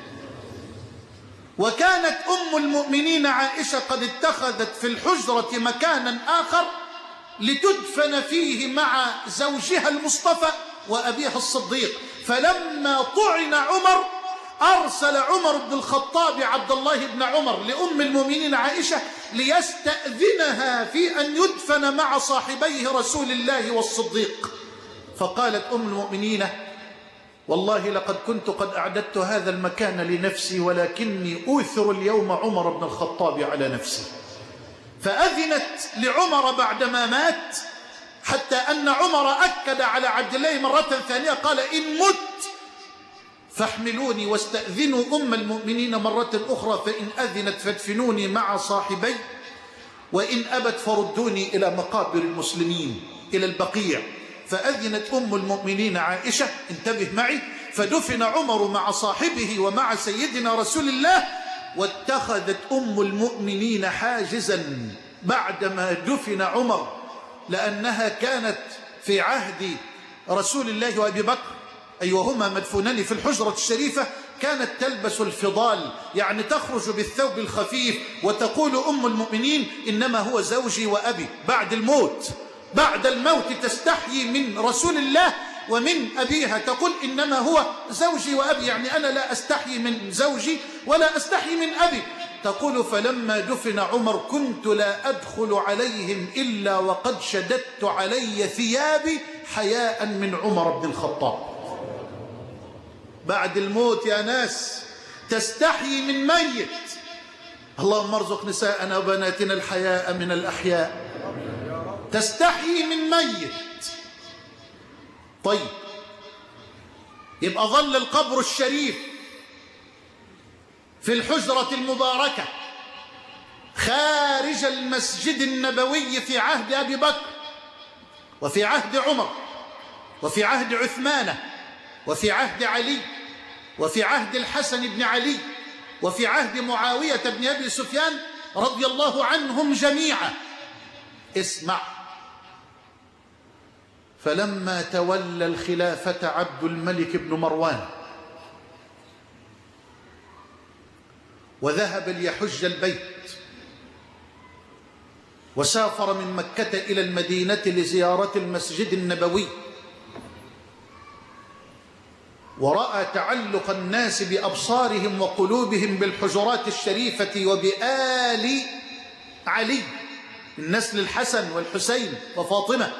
وكانت أم المؤمنين عائشة قد اتخذت في الحجرة مكانا آخر لتدفن فيه مع زوجها المصطفى وأبيها الصديق. فلما طعن عمر أرسل عمر بن الخطاب عبد الله بن عمر لأم المؤمنين عائشة ليستأذنها في أن يدفن مع صاحبيه رسول الله والصديق. فقالت أم المؤمنين: والله لقد كنت قد أعددت هذا المكان لنفسي، ولكني أوثر اليوم عمر بن الخطاب على نفسي. فأذنت لعمر بعدما مات حتى أن عمر أكد على عبد الله مرة ثانية قال: إن مت فاحملوني واستأذنوا أم المؤمنين مرة أخرى، فإن أذنت فادفنوني مع صاحبي، وإن أبت فردوني إلى مقابر المسلمين إلى البقيع. فأذنت أم المؤمنين عائشة، انتبه معي، فدفن عمر مع صاحبه ومع سيدنا رسول الله. واتخذت أم المؤمنين حاجزا بعدما دفن عمر، لأنها كانت في عهد رسول الله وأبي بكر، أي وهما مدفونان في الحجرة الشريفة، كانت تلبس الفضال، يعني تخرج بالثوب الخفيف، وتقول أم المؤمنين: إنما هو زوجي وأبي. بعد الموت تستحيي من رسول الله ومن أبيها، تقول: إنما هو زوجي وأبي، يعني أنا لا أستحيي من زوجي ولا أستحيي من أبي. تقول: فلما دفن عمر كنت لا أدخل عليهم إلا وقد شددت علي ثيابي حياء من عمر بن الخطاب. بعد الموت يا ناس تستحيي من ميت. اللهم ارزق نساءنا وبناتنا الحياء من الأحياء. تستحيي من ميت. طيب، يبقى ظل القبر الشريف في الحجرة المباركة خارج المسجد النبوي في عهد أبي بكر، وفي عهد عمر، وفي عهد عثمان، وفي عهد علي، وفي عهد الحسن بن علي، وفي عهد معاوية بن أبي سفيان رضي الله عنهم جميعا. اسمع: فلما تولى الخلافة عبد الملك بن مروان وذهب ليحج البيت، وسافر من مكة إلى المدينة لزيارة المسجد النبوي، ورأى تعلق الناس بأبصارهم وقلوبهم بالحجرات الشريفة وبآل علي من نسل الحسن والحسين وفاطمة،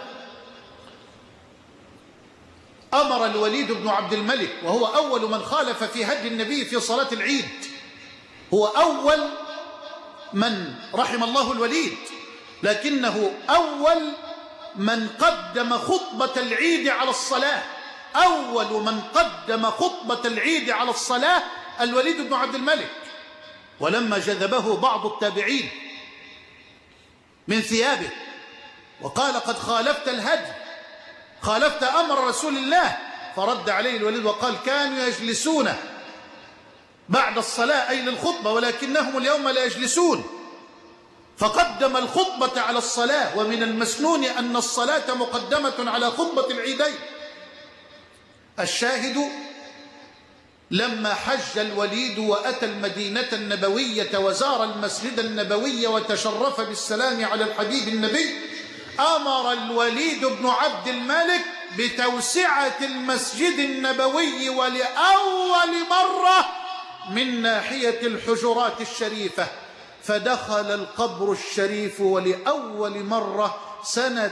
أمر الوليد بن عبد الملك، وهو أول من خالف في هدي النبي في صلاة العيد، هو أول من رحم الله الوليد، لكنه أول من قدم خطبة العيد على الصلاة. أول من قدم خطبة العيد على الصلاة الوليد بن عبد الملك. ولما جذبه بعض التابعين من ثيابه وقال: قد خالفت الهدي، خالفت أمر رسول الله، فرد عليه الوليد وقال: كانوا يجلسون بعد الصلاة أي للخطبة، ولكنهم اليوم لا يجلسون. فقدم الخطبة على الصلاة، ومن المسنون أن الصلاة مقدمة على خطبة العيدين. الشاهد: لما حج الوليد وأتى المدينة النبوية وزار المسجد النبوي وتشرف بالسلام على الحبيب النبي، أمر الوليد بن عبد الملك بتوسعة المسجد النبوي ولأول مرة من ناحية الحجرات الشريفة، فدخل القبر الشريف ولأول مرة سنة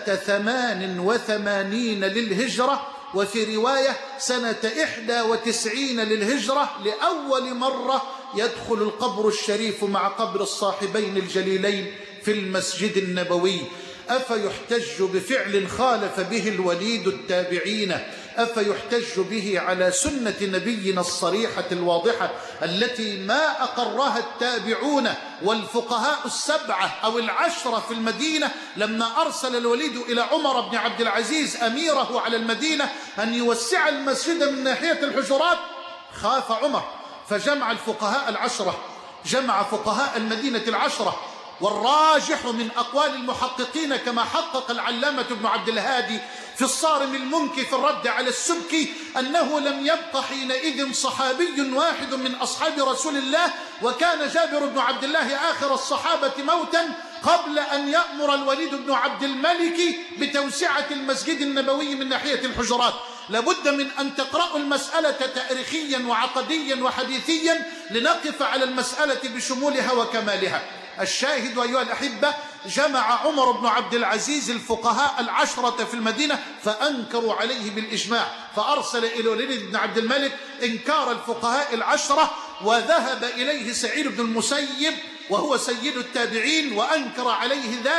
88 للهجرة، وفي رواية سنة 91 للهجرة، لأول مرة يدخل القبر الشريف مع قبر الصاحبين الجليلين في المسجد النبوي. أفيحتج بفعل خالف به الوليد التابعين؟ أفيحتج به على سنة نبينا الصريحة الواضحة التي ما أقرها التابعون والفقهاء السبعة أو العشرة في المدينة لما أرسل الوليد إلى عمر بن عبد العزيز أميره على المدينة أن يوسع المسجد من ناحية الحجرات؟ خاف عمر فجمع الفقهاء العشرة، جمع فقهاء المدينة العشرة، والراجح من أقوال المحققين كما حقق العلامة ابن عبد الهادي في الصارم المنكي في الرد على السبكي أنه لم يبق حينئذ صحابي واحد من أصحاب رسول الله، وكان جابر بن عبد الله آخر الصحابة موتا قبل أن يأمر الوليد بن عبد الملك بتوسعة المسجد النبوي من ناحية الحجرات. لابد من أن تقرأوا المسألة تاريخيا وعقديا وحديثيا لنقف على المسألة بشمولها وكمالها. الشاهد أيها الأحبة: جمع عمر بن عبد العزيز الفقهاء العشرة في المدينة فأنكروا عليه بالإجماع، فأرسل إلى الوليد بن عبد الملك إنكار الفقهاء العشرة، وذهب إليه سعيد بن المسيب وهو سيد التابعين وأنكر عليه ذلك،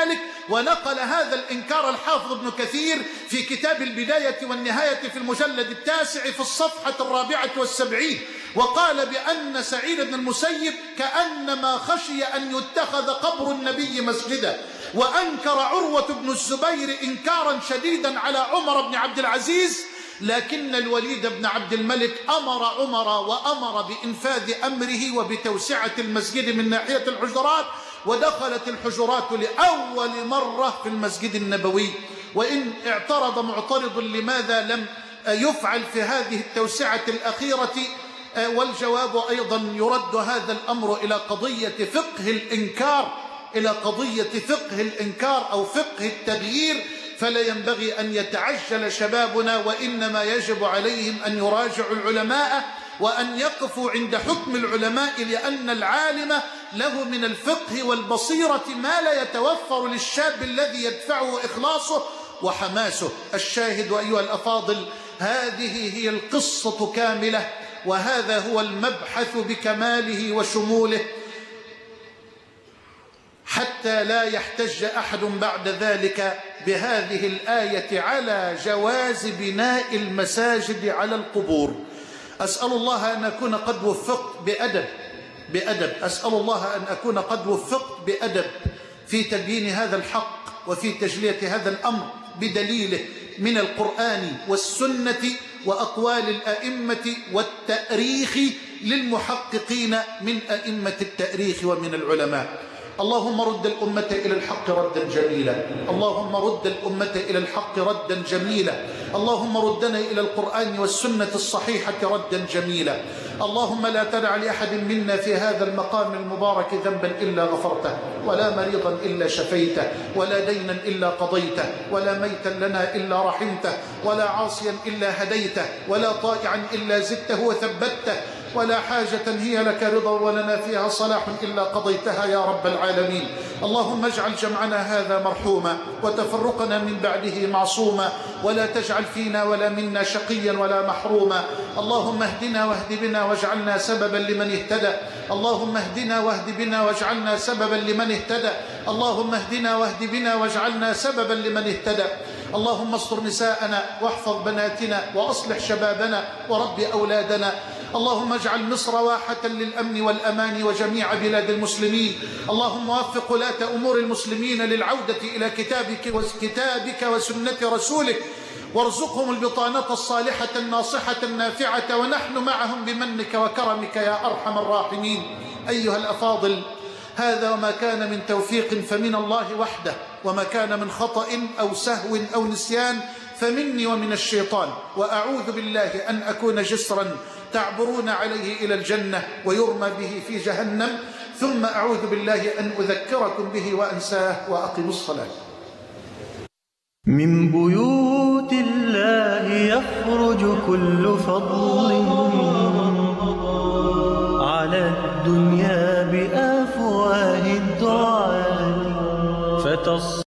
ونقل هذا الإنكار الحافظ ابن كثير في كتاب البداية والنهاية في المجلد 9 في الصفحة 74، وقال بأن سعيد بن المسيب كأنما خشي أن يتخذ قبر النبي مسجدا. وأنكر عروة بن الزبير إنكارا شديدا على عمر بن عبد العزيز، لكن الوليد بن عبد الملك أمر عمر وأمر بإنفاذ أمره وبتوسعة المسجد من ناحية الحجرات، ودخلت الحجرات لأول مرة في المسجد النبوي. وإن اعترض معترض لماذا لم يفعل في هذه التوسعة الأخيرة، والجواب أيضا يرد هذا الأمر إلى قضية فقه الإنكار أو فقه التغيير، فلا ينبغي أن يتعجل شبابنا، وإنما يجب عليهم أن يراجعوا العلماء وأن يقفوا عند حكم العلماء، لأن العالم له من الفقه والبصيرة ما لا يتوفر للشاب الذي يدفعه إخلاصه وحماسه. الشاهد أيها الأفاضل، هذه هي القصة كاملة، وهذا هو المبحث بكماله وشموله، حتى لا يحتج أحد بعد ذلك بهذه الآية على جواز بناء المساجد على القبور. أسأل الله أن أكون قد وفقت بأدب أسأل الله أن أكون قد وفقت بأدب في تبيين هذا الحق وفي تجلية هذا الأمر بدليله من القرآن والسنة وأقوال الأئمة والتأريخ للمحققين من أئمة التأريخ ومن العلماء. اللهم رد الأمة إلى الحق ردا جميلا، اللهم رد الأمة إلى الحق ردا جميلا، اللهم ردنا إلى القرآن والسنة الصحيحة ردا جميلا. اللهم لا تدع لأحد منا في هذا المقام المبارك ذنبا إلا غفرته، ولا مريضا إلا شفيته، ولا دينا إلا قضيته، ولا ميتا لنا إلا رحمته، ولا عاصيا إلا هديته، ولا طائعا إلا زدته وثبته، ولا حاجة هي لك رضا ولنا فيها صلاح إلا قضيتها يا رب العالمين. اللهم اجعل جمعنا هذا مرحوما وتفرقنا من بعده معصوما، ولا تجعل فينا ولا منا شقيا ولا محروما. اللهم اهدنا واهد بنا واجعلنا سببا لمن اهتدى، اللهم اهدنا واهد بنا واجعلنا سببا لمن اهتدى، اللهم اهدنا واهد بنا واجعلنا سببا لمن اهتدى. اللهم استر نساءنا واحفظ بناتنا وأصلح شبابنا ورب أولادنا. اللهم اجعل مصر واحة للأمن والأمان وجميع بلاد المسلمين. اللهم وفق ولاة أمور المسلمين للعودة إلى كتابك وسنة رسولك، وارزقهم البطانة الصالحة الناصحة النافعة، ونحن معهم بمنك وكرمك يا أرحم الراحمين. أيها الأفاضل، هذا وما كان من توفيق فمن الله وحده، وما كان من خطأ أو سهو أو نسيان فمني ومن الشيطان، وأعوذ بالله أن أكون جسرا تعبرون عليه إلى الجنة ويرمى به في جهنم، ثم أعوذ بالله أن أذكركم به وأنساه، وأقم الصلاة. من بيوت الله يخرج كل فضل على الدنيا بأفواه الدعاة